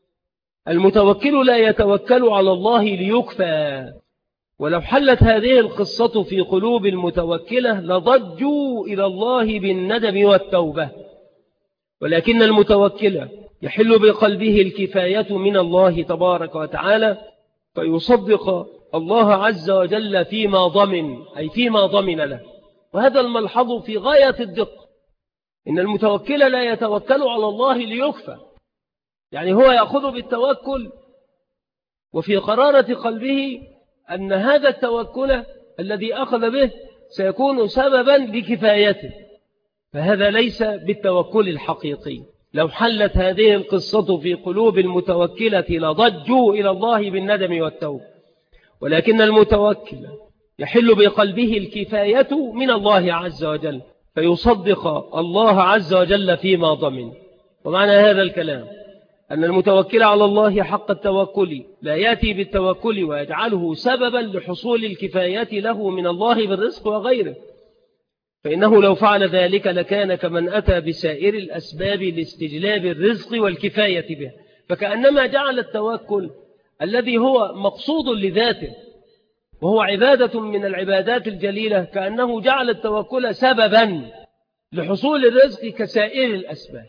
المتوكل لا يتوكل على الله ليكفى. ولو حلت هذه القصة في قلوب المتوكلة لضجوا إلى الله بالندم والتوبة، ولكن المتوكل يحل بقلبه الكفاية من الله تبارك وتعالى، فيصدق الله عز وجل فيما ضمن، أي فيما ضمن له. وهذا الملحظ في غاية الدقة، إن المتوكل لا يتوكل على الله ليكفى، يعني هو يأخذ بالتوكل وفي قرارة قلبه أن هذا التوكل الذي أخذ به سيكون سببا لكفايته، فهذا ليس بالتوكل الحقيقي. لو حلت هذه القصة في قلوب المتوكلة لضجوا إلى الله بالندم والتوبة، ولكن المتوكل يحل بقلبه الكفاية من الله عز وجل، فيصدق الله عز وجل فيما ضمن. ومعنى هذا الكلام أن المتوكل على الله حق التوكل لا يأتي بالتوكل ويجعله سببا لحصول الكفاية له من الله بالرزق وغيره، فإنه لو فعل ذلك لكان كمن أتى بسائر الأسباب لاستجلاب الرزق والكفاية به، فكأنما جعل التوكل الذي هو مقصود لذاته وهو عبادة من العبادات الجليلة، كأنه جعل التوكل سببا لحصول الرزق كسائر الأسباب،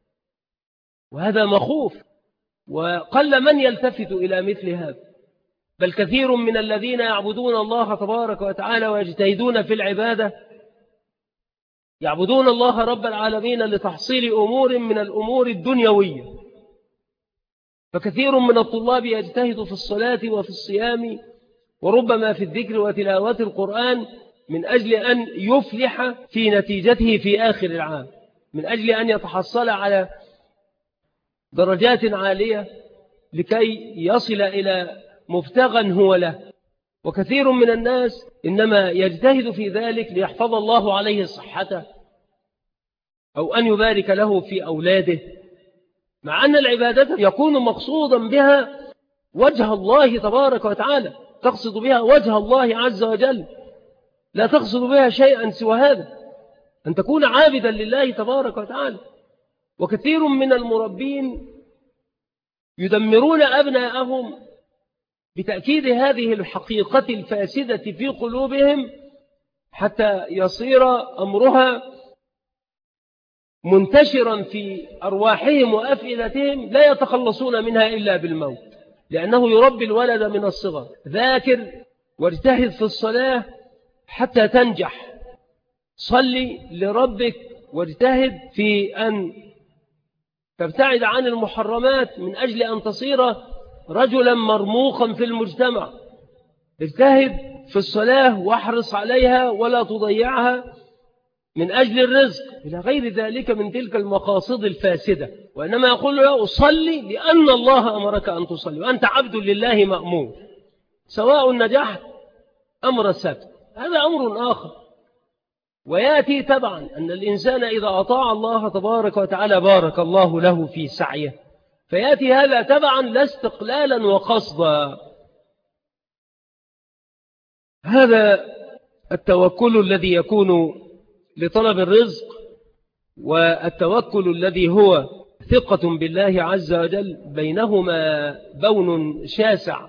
وهذا مخوف، وقل من يلتفت إلى مثل هذا. بل كثير من الذين يعبدون الله تبارك وتعالى ويجتهدون في العبادة يعبدون الله رب العالمين لتحصيل أمور من الأمور الدنيوية، فكثير من الطلاب يجتهد في الصلاة وفي الصيام وربما في الذكر وتلاوة القرآن من أجل أن يفلح في نتيجته في آخر العام، من أجل أن يتحصل على درجات عالية لكي يصل إلى مبتغى هو له. وكثير من الناس إنما يجتهد في ذلك ليحفظ الله عليه صحته أو أن يبارك له في أولاده، مع أن العبادة يكون مقصودا بها وجه الله تبارك وتعالى، تقصد بها وجه الله عز وجل، لا تقصد بها شيئا سوى هذا، أن تكون عابدا لله تبارك وتعالى. وكثير من المربين يدمرون أبناءهم بتأكيد هذه الحقيقة الفاسدة في قلوبهم، حتى يصير أمرها منتشرا في أرواحهم وأفئدتهم لا يتخلصون منها إلا بالموت، لأنه يربي الولد من الصغر: ذاكر واجتهد في الصلاة حتى تنجح، صلي لربك واجتهد في أن تبتعد عن المحرمات من أجل أن تصير رجلا مرموقا في المجتمع، اجتهد في الصلاة واحرص عليها ولا تضيعها من أجل الرزق، إلى غير ذلك من تلك المقاصد الفاسدة. وإنما يقول له: أصلي لأن الله أمرك أن تصلي وأنت عبد لله مأمور، سواء نجحت أمر السبت، هذا أمر آخر. ويأتي طبعا أن الإنسان إذا أطاع الله تبارك وتعالى بارك الله له في سعيه، فيأتي هذا تبعا لا استقلالا وقصدا. هذا التوكل الذي يكون لطلب الرزق، والتوكل الذي هو ثقة بالله عز وجل، بينهما بون شاسع.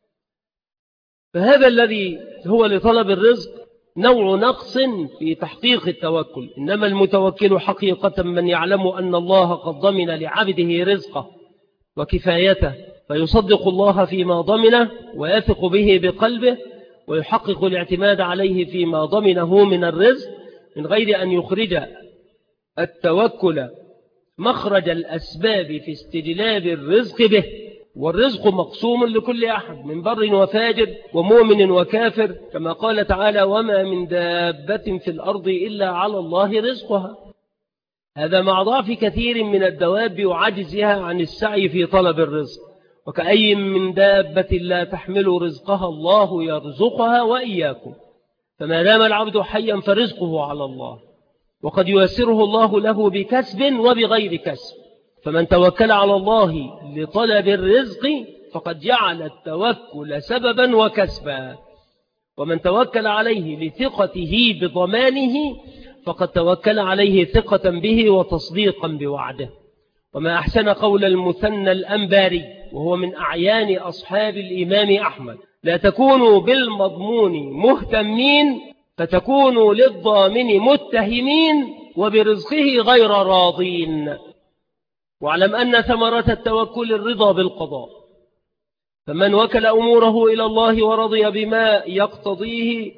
فهذا الذي هو لطلب الرزق نوع نقص في تحقيق التوكل، إنما المتوكل حقيقة من يعلم أن الله قد ضمن لعبده رزقه وكفايته، فيصدق الله فيما ضمنه ويثق به بقلبه ويحقق الاعتماد عليه فيما ضمنه من الرزق، من غير أن يخرج التوكل مخرج الأسباب في استجلاب الرزق به. والرزق مقسوم لكل أحد من بر وفاجر ومؤمن وكافر، كما قال تعالى: وما من دابة في الأرض إلا على الله رزقها. هذا مع ضعف كثير من الدواب وعجزها عن السعي في طلب الرزق، وكأي من دابة لا تحمل رزقها الله يرزقها وإياكم، فما دام العبد حيا فرزقه على الله، وقد ييسره الله له بكسب وبغير كسب. فمن توكل على الله لطلب الرزق فقد جعل التوكل سببا وكسبا، ومن توكل عليه لثقته بضمانه فقد توكل عليه ثقة به وتصديقا بوعده. وما أحسن قول المثنى الأنباري وهو من أعيان أصحاب الإمام أحمد: لا تكونوا بالمضمون مهتمين فتكونوا للضامن متهمين وبرزقه غير راضين. واعلم أن ثمرة التوكل الرضا بالقضاء، فمن وكل أموره إلى الله ورضي بما يقتضيه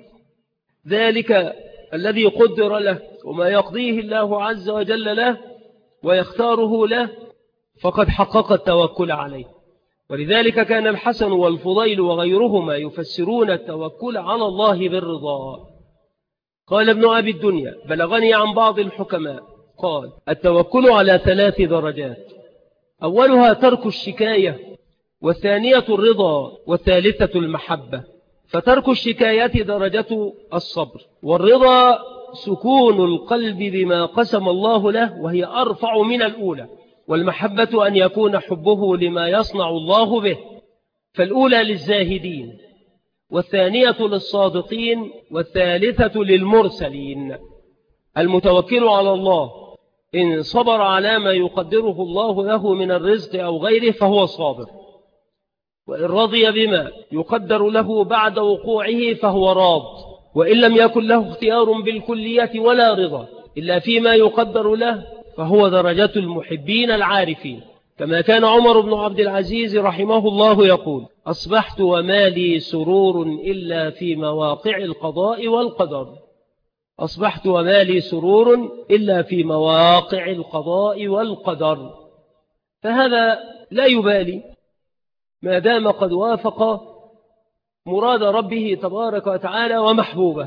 ذلك الذي قدر له وما يقضيه الله عز وجل له ويختاره له فقد حقق التوكل عليه. ولذلك كان الحسن والفضيل وغيرهما يفسرون التوكل على الله بالرضا. قال ابن أبي الدنيا: بلغني عن بعض الحكماء قال: التوكل على 3 درجات، أولها ترك الشكاية، والثانية الرضا، والثالثة المحبة. فترك الشكاية درجة الصبر، والرضا سكون القلب بما قسم الله له وهي أرفع من الأولى، والمحبة أن يكون حبه لما يصنع الله به، فالأولى للزاهدين، والثانية للصادقين، والثالثة للمرسلين. المتوكل على الله إن صبر على ما يقدره الله له من الرزق أو غيره فهو صابر، وإن رضي بما يقدر له بعد وقوعه فهو راض، وإن لم يكن له اختيار بالكلية ولا رضا إلا فيما يقدر له فهو درجة المحبين العارفين. كما كان عمر بن عبد العزيز رحمه الله يقول: أصبحت وما لي سرور إلا في مواقع القضاء والقدر. أصبحت وما لي سرور إلا في مواقع القضاء والقدر. فهذا لا يبالي ما دام قد وافق مراد ربه تبارك وتعالى ومحبوبه،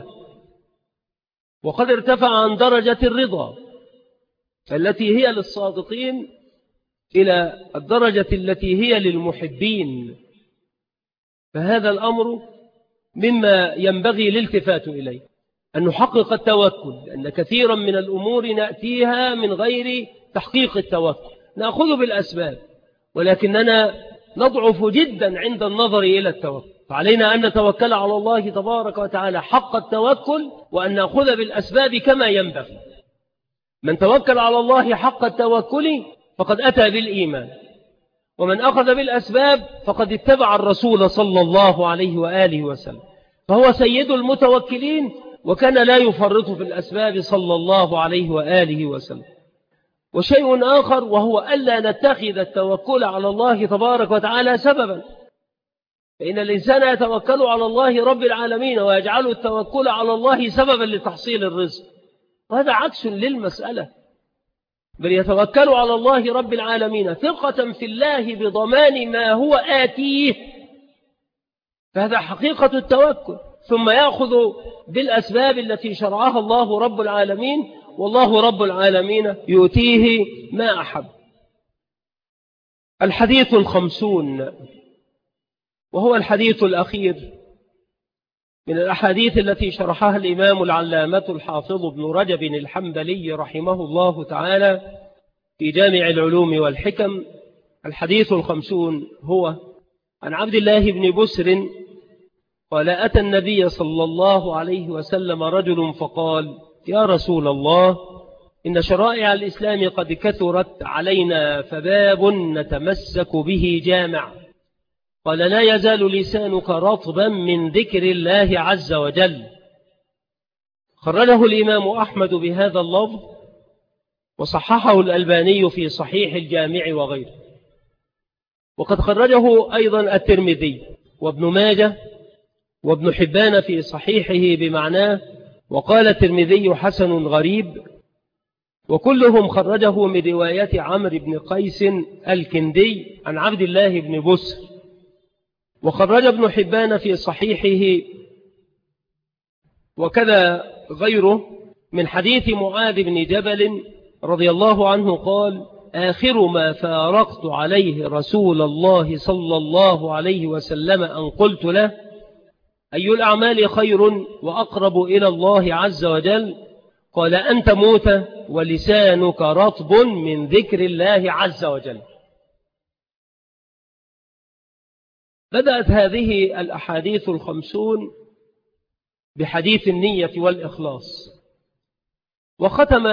وقد ارتفع عن درجة الرضا التي هي للصادقين إلى الدرجة التي هي للمحبين، فهذا الأمر مما ينبغي الالتفات إليه، أن نحقق التوكل، لأن كثيرا من الأمور نأتيها من غير تحقيق التوكل، نأخذ بالأسباب ولكننا نضعف جدا عند النظر إلى التوكل. فعلينا أن نتوكل على الله تبارك وتعالى حق التوكل، وأن نأخذ بالأسباب كما ينبغي. من توكل على الله حق التوكل فقد أتى بالإيمان، ومن أخذ بالأسباب فقد اتبع الرسول صلى الله عليه وآله وسلم، فهو سيد المتوكلين وكان لا يفرط في الأسباب صلى الله عليه وآله وسلم. وشيء آخر وهو ألا نتخذ التوكل على الله تبارك وتعالى سببا، فإن الإنسان يتوكل على الله رب العالمين ويجعل التوكل على الله سببا لتحصيل الرزق، وهذا عكس للمسألة، بل يتوكل على الله رب العالمين ثقة في الله بضمان ما هو آتيه، فهذا حقيقة التوكل، ثم يأخذ بالأسباب التي شرعها الله رب العالمين، والله رب العالمين يؤتيه ما أحب. الحديث 50 وهو الحديث الأخير من الأحاديث التي شرحها الإمام العلامة الحافظ ابن رجب الحنبلي رحمه الله تعالى في جامع العلوم والحكم. الحديث 50 هو عن عبد الله بن بسر قال: أتى النبي صلى الله عليه وسلم رجل فقال: يا رسول الله، إن شرائع الإسلام قد كثرت علينا، فباب نتمسك به جامع. قال: لا يزال لسانك رطبا من ذكر الله عز وجل. خرجه الإمام أحمد بهذا اللفظ، وصححه الألباني في صحيح الجامع وغيره، وقد خرجه أيضا الترمذي وابن ماجه وابن حبان في صحيحه بمعناه، وقال الترمذي حسن غريب، وكلهم خرجه من رواية عمرو بن قيس الكندي عن عبد الله بن بسر. وخرج ابن حبان في صحيحه وكذا غيره من حديث معاذ بن جبل رضي الله عنه قال: آخر ما فارقت عليه رسول الله صلى الله عليه وسلم أن قلت له: أي الأعمال خير وأقرب إلى الله عز وجل؟ قال: أن تموت ولسانك رطب من ذكر الله عز وجل. بدأت هذه الأحاديث 50 بحديث النية والإخلاص، وختم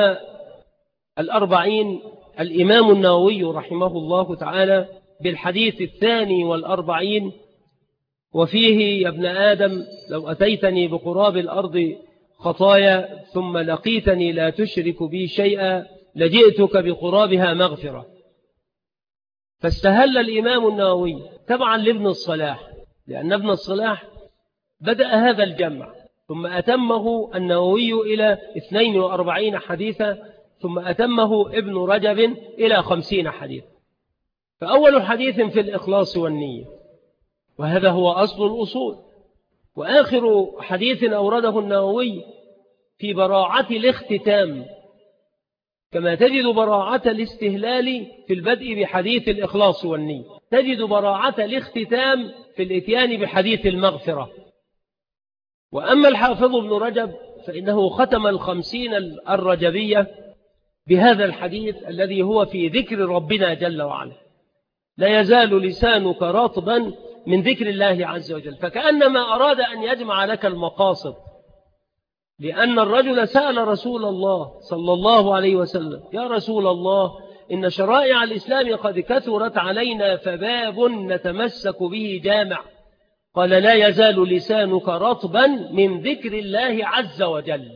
40 الإمام النووي رحمه الله تعالى بالحديث 42، وفيه: يا ابن آدم لو أتيتني بقراب الأرض خطايا ثم لقيتني لا تشرك بي شيئا لجئتك بقرابها مغفرة. فاستهل الإمام النووي تبعا لابن الصلاح، لأن ابن الصلاح بدأ هذا الجمع ثم أتمه النووي إلى 42 حديثا، ثم أتمه ابن رجب إلى 50 حديث. فأول حديث في الإخلاص والنية، وهذا هو أصل الأصول. وآخر حديث أورده النووي في براعة الاختتام، كما تجد براعة الاستهلال في البدء بحديث الإخلاص والنية، تجد براعة الاختتام في الإتيان بحديث المغفرة. وأما الحافظ ابن رجب فإنه ختم 50 الرجبية بهذا الحديث الذي هو في ذكر ربنا جل وعلا: لا يزال لسانك رطبا من ذكر الله عز وجل. فكأنما أراد أن يجمع لك المقاصد، لأن الرجل سأل رسول الله صلى الله عليه وسلم: يا رسول الله، إن شرائع الإسلام قد كثرت علينا، فباب نتمسك به جامع. قال: لا يزال لسانك رطبا من ذكر الله عز وجل.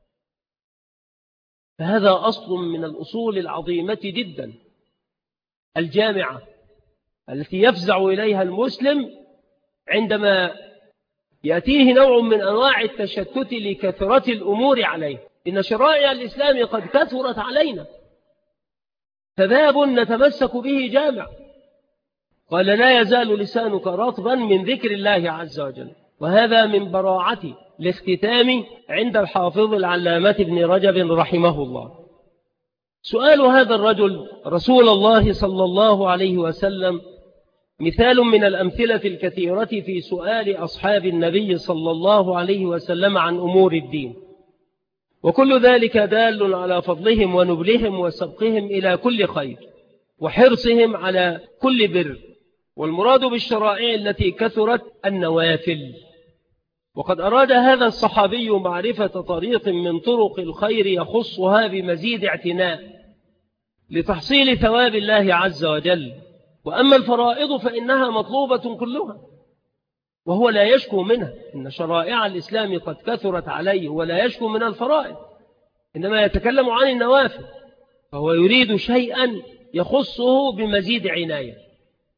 فهذا أصل من الأصول العظيمة جدا الجامعة التي يفزع إليها المسلم عندما يأتيه نوع من أنواع التشتت لكثرة الأمور عليه. إن شرائع الإسلام قد كثرت علينا، فباب نتمسك به جامع. قال: لا يزال لسانك رطبا من ذكر الله عز وجل. وهذا من براعة الاختتام عند الحافظ العلامة ابن رجب رحمه الله. سؤال هذا الرجل رسول الله صلى الله عليه وسلم مثال من الأمثلة الكثيرة في سؤال أصحاب النبي صلى الله عليه وسلم عن أمور الدين، وكل ذلك دال على فضلهم ونبلهم وسبقهم إلى كل خير وحرصهم على كل بر. والمراد بالشرائع التي كثرت النوافل. وقد أراد هذا الصحابي معرفة طريق من طرق الخير يخصها بمزيد اعتناء لتحصيل ثواب الله عز وجل. وأما الفرائض فإنها مطلوبة كلها، وهو لا يشكو منها. إن شرائع الإسلام قد كثرت عليه ولا يشكو من الفرائض، إنما يتكلم عن النوافل، فهو يريد شيئا يخصه بمزيد عناية.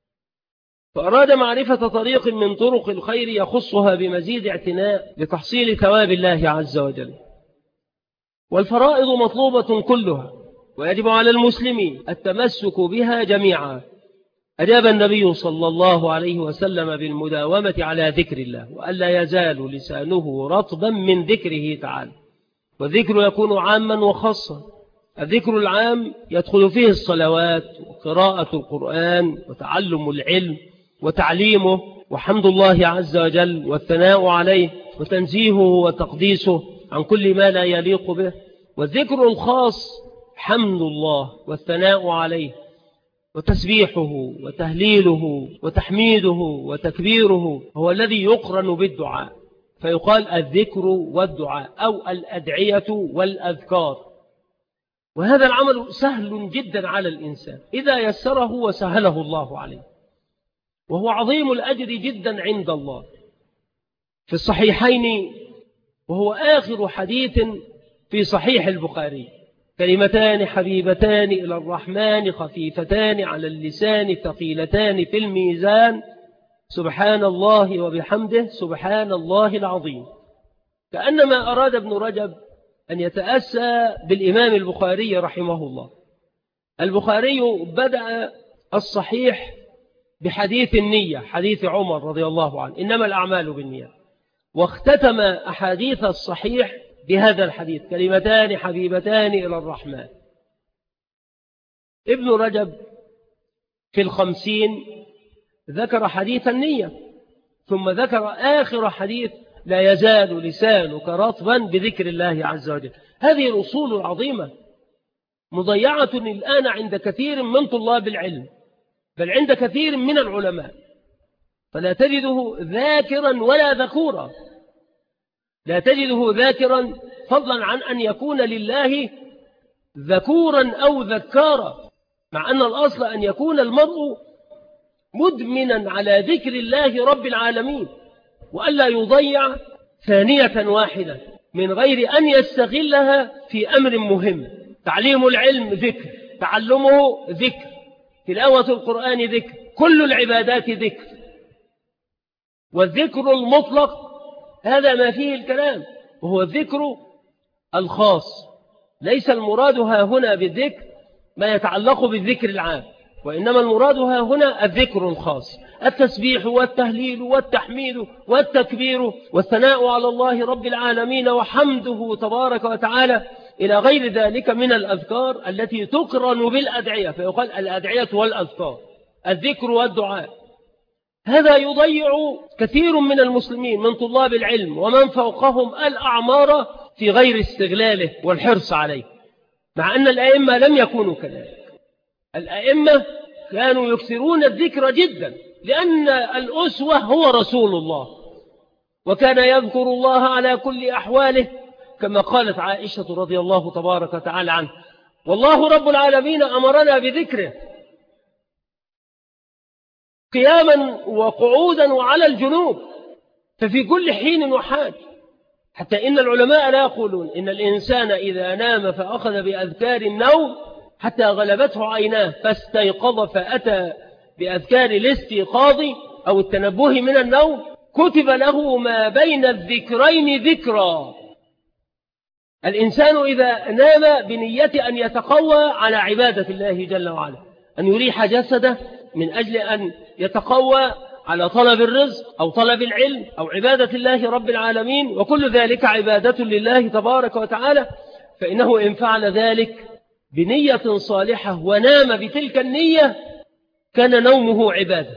فأراد معرفة طريق من طرق الخير يخصها بمزيد اعتناء لتحصيل ثواب الله عز وجل. والفرائض مطلوبة كلها، ويجب على المسلمين التمسك بها جميعا. أجاب النبي صلى الله عليه وسلم بالمداومة على ذكر الله، وألا يزال لسانه رطبا من ذكره تعالى. والذكر يكون عاما وخاصا. الذكر العام يدخل فيه الصلوات وقراءة القرآن وتعلم العلم وتعليمه وحمد الله عز وجل والثناء عليه وتنزيهه وتقديسه عن كل ما لا يليق به. والذكر الخاص حمد الله والثناء عليه وتسبيحه وتهليله وتحميده وتكبيره، هو الذي يقرن بالدعاء، فيقال الذكر والدعاء أو الأدعية والأذكار. وهذا العمل سهل جدا على الإنسان إذا يسره وسهله الله عليه، وهو عظيم الأجر جدا عند الله. في الصحيحين، وهو آخر حديث في صحيح البخاري: كلمتان حبيبتان إلى الرحمن خفيفتان على اللسان ثقيلتان في الميزان، سبحان الله وبحمده سبحان الله العظيم. كأنما أراد ابن رجب أن يتأسى بالإمام البخاري رحمه الله. البخاري بدأ الصحيح بحديث النية، حديث عمر رضي الله عنه: إنما الأعمال بالنية. واختتم أحاديث الصحيح بهذا الحديث: كلمتان حبيبتان إلى الرحمن. ابن رجب في 50 ذكر حديث النية، ثم ذكر آخر حديث لا يزال لسانك رطبا بذكر الله عز وجل. هذه الأصول العظيمة مضيعة الآن عند كثير من طلاب العلم، بل عند كثير من العلماء، فلا تجده ذاكرا ولا ذكورا، لا تجده ذاكرا فضلا عن أن يكون لله ذكورا أو ذكارا، مع أن الأصل أن يكون المرء مدمنا على ذكر الله رب العالمين، وألا يضيع ثانية واحدة من غير أن يستغلها في أمر مهم. تعليم العلم ذكر، تعلمه ذكر، تلاوة القرآن ذكر، كل العبادات ذكر. والذكر المطلق هذا ما فيه الكلام، وهو الذكر الخاص. ليس المراد ها هنا بالذكر ما يتعلق بالذكر العام، وإنما المراد ها هنا الذكر الخاص، التسبيح والتهليل والتحميد والتكبير والثناء على الله رب العالمين وحمده تبارك وتعالى إلى غير ذلك من الأذكار التي تقرن بالأدعية، فيقال الأدعية والأذكار، الذكر والدعاء. هذا يضيع كثير من المسلمين من طلاب العلم ومن فوقهم الأعمار في غير استغلاله والحرص عليه، مع أن الأئمة لم يكونوا كذلك. الأئمة كانوا يكثرون الذكر جدا، لأن الأسوة هو رسول الله، وكان يذكر الله على كل أحواله، كما قالت عائشة رضي الله تبارك وتعالى عنه: والله رب العالمين أمرنا بذكره قياما وقعودا وعلى الجنوب، ففي كل حين وحال. حتى إن العلماء لا يقولون إن الإنسان إذا نام فأخذ بأذكار النوم حتى غلبته عيناه فاستيقظ فأتى بأذكار الاستيقاظ أو التنبه من النوم، كتب له ما بين الذكرين ذكرا. الإنسان إذا نام بنية أن يتقوى على عبادة الله جل وعلا، أن يريح جسده من أجل أن يتقوى على طلب الرزق أو طلب العلم أو عبادة الله رب العالمين، وكل ذلك عبادة لله تبارك وتعالى، فإنه إن فعل ذلك بنية صالحة ونام بتلك النية كان نومه عبادة.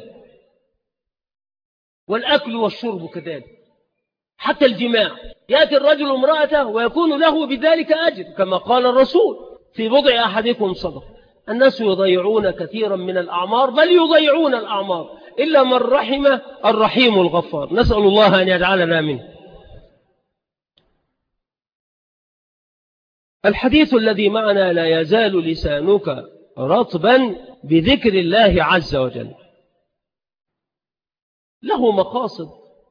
والأكل والشرب كذلك، حتى الجماع، يأتي الرجل امرأته ويكون له بذلك أجر، كما قال الرسول: في بضع أحدكم صدقة. الناس يضيعون كثيرا من الأعمار، بل يضيعون الأعمار إلا من رحم الرحيم الغفار، نسأل الله أن يجعلنا منه. الحديث الذي معنا لا يزال لسانك رطبا بذكر الله عز وجل له مقاصد،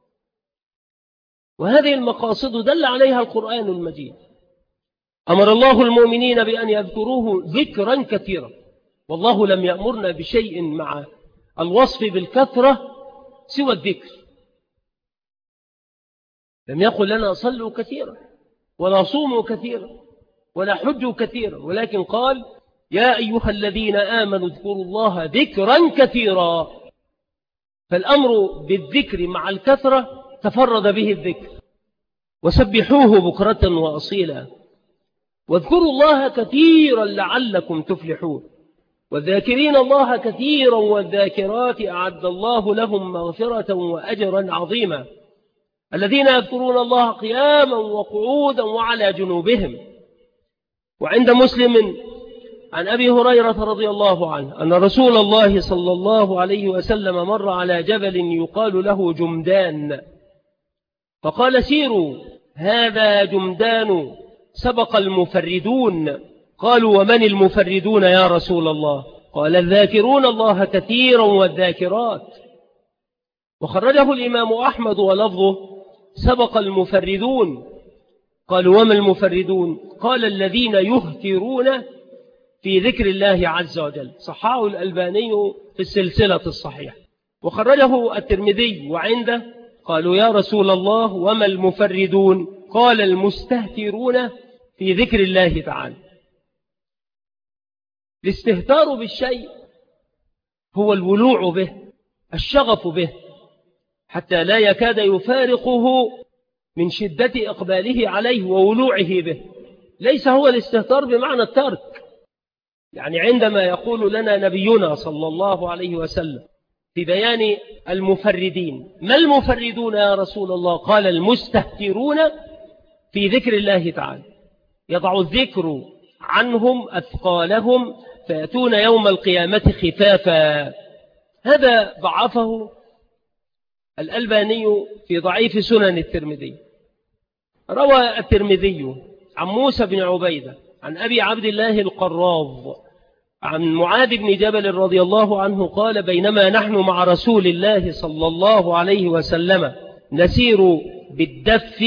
وهذه المقاصد دل عليها القرآن المجيد. أمر الله المؤمنين بأن يذكروه ذكرا كثيرا، والله لم يأمرنا بشيء مع الوصف بالكثرة سوى الذكر. لم يقل لنا صلوا كثيرا ولا صوموا كثيرا ولا حجوا كثيرا، ولكن قال: يا أيها الذين آمنوا اذكروا الله ذكرا كثيرا. فالأمر بالذكر مع الكثرة تفرد به الذكر. وسبحوه بكرة وأصيلا، واذكروا الله كثيرا لعلكم تفلحون. والذاكرين الله كثيرا والذاكرات أعد الله لهم مغفرة وأجرا عظيما. الذين يذكرون الله قياما وقعودا وعلى جنوبهم. وعند مسلم عن أبي هريرة رضي الله عنه أن رسول الله صلى الله عليه وسلم مر على جبل يقال له جمدان، فقال: سيروا، هذا جمدان سبق المفردون. قالوا: ومن المفردون يا رسول الله؟ قال: الذاكرون الله كثيرا والذاكرات. وخرجه الإمام أحمد ولفظه: سبق المفردون. قالوا: وما المفردون؟ قال: الذين يهترون في ذكر الله عز وجل. صححه الألباني في السلسلة الصحيحة. وخرجه الترمذي وعنده. قالوا: يا رسول الله وما المفردون؟ قال: المستهترون في ذكر الله تعالى. الاستهتار بالشيء هو الولوع به، الشغف به، حتى لا يكاد يفارقه من شدة إقباله عليه وولوعه به. ليس هو الاستهتار بمعنى الترك، يعني عندما يقول لنا نبينا صلى الله عليه وسلم في بيان المفردين، ما المفردون يا رسول الله؟ قال المستهترون في ذكر الله تعالى، يضع الذكر عنهم أثقالهم فيأتون يوم القيامة خفافا. هذا ضعفه الألباني في ضعيف سنن الترمذي. روى الترمذي عن موسى بن عبيدة عن أبي عبد الله القراض عن معاذ بن جبل رضي الله عنه قال: بينما نحن مع رسول الله صلى الله عليه وسلم نسير بالدف،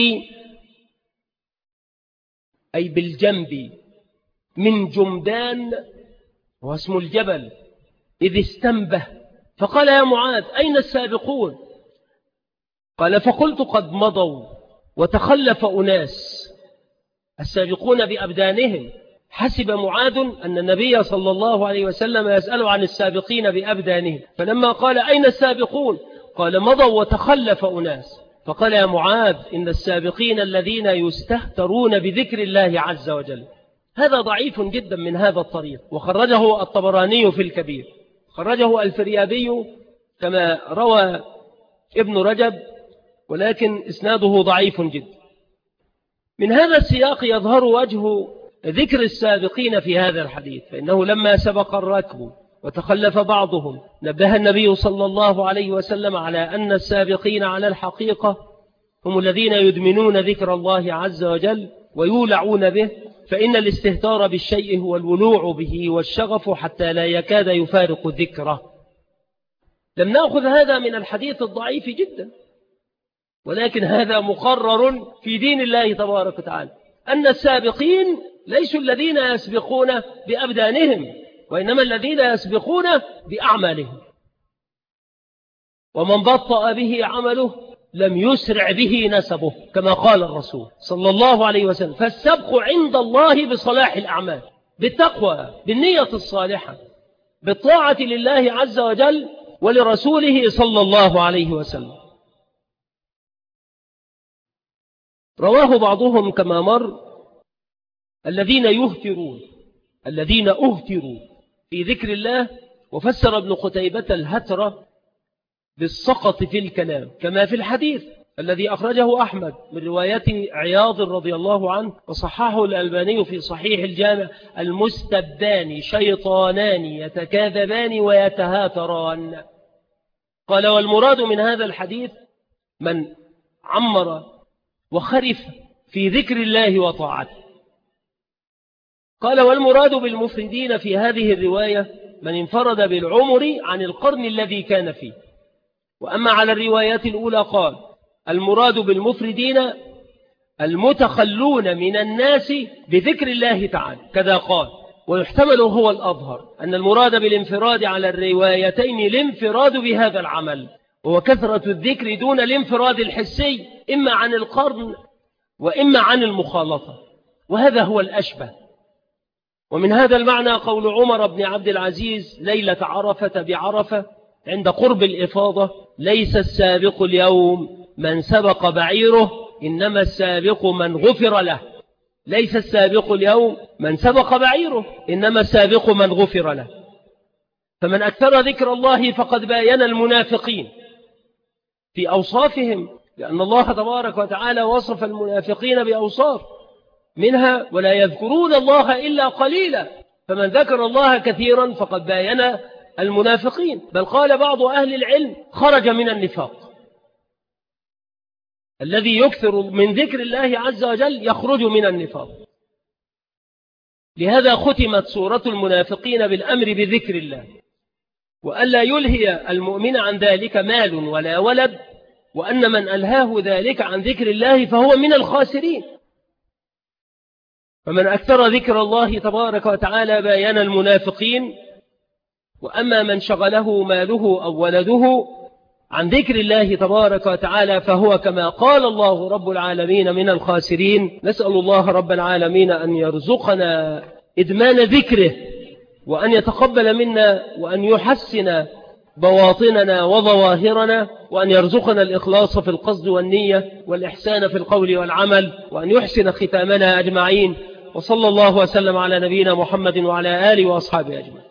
أي بالجنب، من جمدان واسم الجبل، إذ استنبه فقال: يا معاذ أين السابقون؟ قال: فقلت: قد مضوا وتخلف أناس. السابقون بأبدانهم. حسب معاذ أن النبي صلى الله عليه وسلم يسأل عن السابقين بأبدانهم، فلما قال: أين السابقون؟ قال: مضوا وتخلف أناس. فقال: يا معاذ إن السابقين الذين يستهترون بذكر الله عز وجل. هذا ضعيف جدا من هذا الطريق، وخرجه الطبراني في الكبير، خرجه الفريابي كما روى ابن رجب، ولكن إسناده ضعيف جدا. من هذا السياق يظهر وجه ذكر السابقين في هذا الحديث، فإنه لما سبق الركب وتخلف بعضهم نبه النبي صلى الله عليه وسلم على أن السابقين على الحقيقة هم الذين يدمنون ذكر الله عز وجل ويولعون به، فإن الاستهتار بالشيء هو الولوع به والشغف حتى لا يكاد يفارق ذكره. لم نأخذ هذا من الحديث الضعيف جدا، ولكن هذا مقرر في دين الله تبارك وتعالى، أن السابقين ليسوا الذين يسبقون بأبدانهم، وإنما الذين يسبقون بأعمالهم. ومن بطأ به عمله لم يسرع به نسبه، كما قال الرسول صلى الله عليه وسلم: فالسبق عند الله بصلاح الأعمال، بالتقوى، بالنية الصالحة، بالطاعة لله عز وجل ولرسوله صلى الله عليه وسلم. رواه بعضهم كما مر: الذين أهتروا في ذكر الله. وفسر ابن قتيبة الهتر بالسقط في الكلام، كما في الحديث الذي أخرجه أحمد من رواية عياض رضي الله عنه، وصححه الألباني في صحيح الجامع: المستبان شيطانان يتكاذبان ويتهاتران. قال: والمراد من هذا الحديث من عمر وخرف في ذكر الله وطاعته. قال: والمراد بالمفردين في هذه الرواية من انفرد بالعمر عن القرن الذي كان فيه. وأما على الروايات الأولى قال: المراد بالمفردين المتخلون من الناس بذكر الله تعالى، كذا قال. ويحتمل هو الأظهر أن المراد بالانفراد على الروايتين الانفراد بهذا العمل، وهو كثرة الذكر دون الانفراد الحسي، إما عن القرن وإما عن المخالطة، وهذا هو الأشبه. ومن هذا المعنى قول عمر بن عبد العزيز ليلة عرفة بعرفة عند قرب الإفاضة: ليس السابق اليوم من سبق بعيره، إنما السابق من غفر له. ليس السابق اليوم من سبق بعيره، إنما السابق من غفر له. فمن أكثر ذكر الله فقد باين المنافقين في أوصافهم، لأن الله تبارك وتعالى وصف المنافقين بأوصاف منها: ولا يذكرون الله إلا قليلا. فمن ذكر الله كثيرا فقد باين المنافقين. بل قال بعض أهل العلم: خرج من النفاق. الذي يكثر من ذكر الله عز وجل يخرج من النفاق. لهذا ختمت سورة المنافقين بالأمر بذكر الله، وألا يلهي المؤمن عن ذلك مال ولا ولد، وأن من ألهاه ذلك عن ذكر الله فهو من الخاسرين. فمن أكثر ذكر الله تبارك وتعالى باين المنافقين. وأما من شغله ماله أو ولده عن ذكر الله تبارك وتعالى فهو كما قال الله رب العالمين من الخاسرين. نسأل الله رب العالمين أن يرزقنا إدمان ذكره، وأن يتقبل منا، وأن يحسن بواطننا وظواهرنا، وأن يرزقنا الإخلاص في القصد والنية والإحسان في القول والعمل، وأن يحسن ختامنا أجمعين. وصلى الله وسلم على نبينا محمد وعلى آله وأصحابه أجمعين.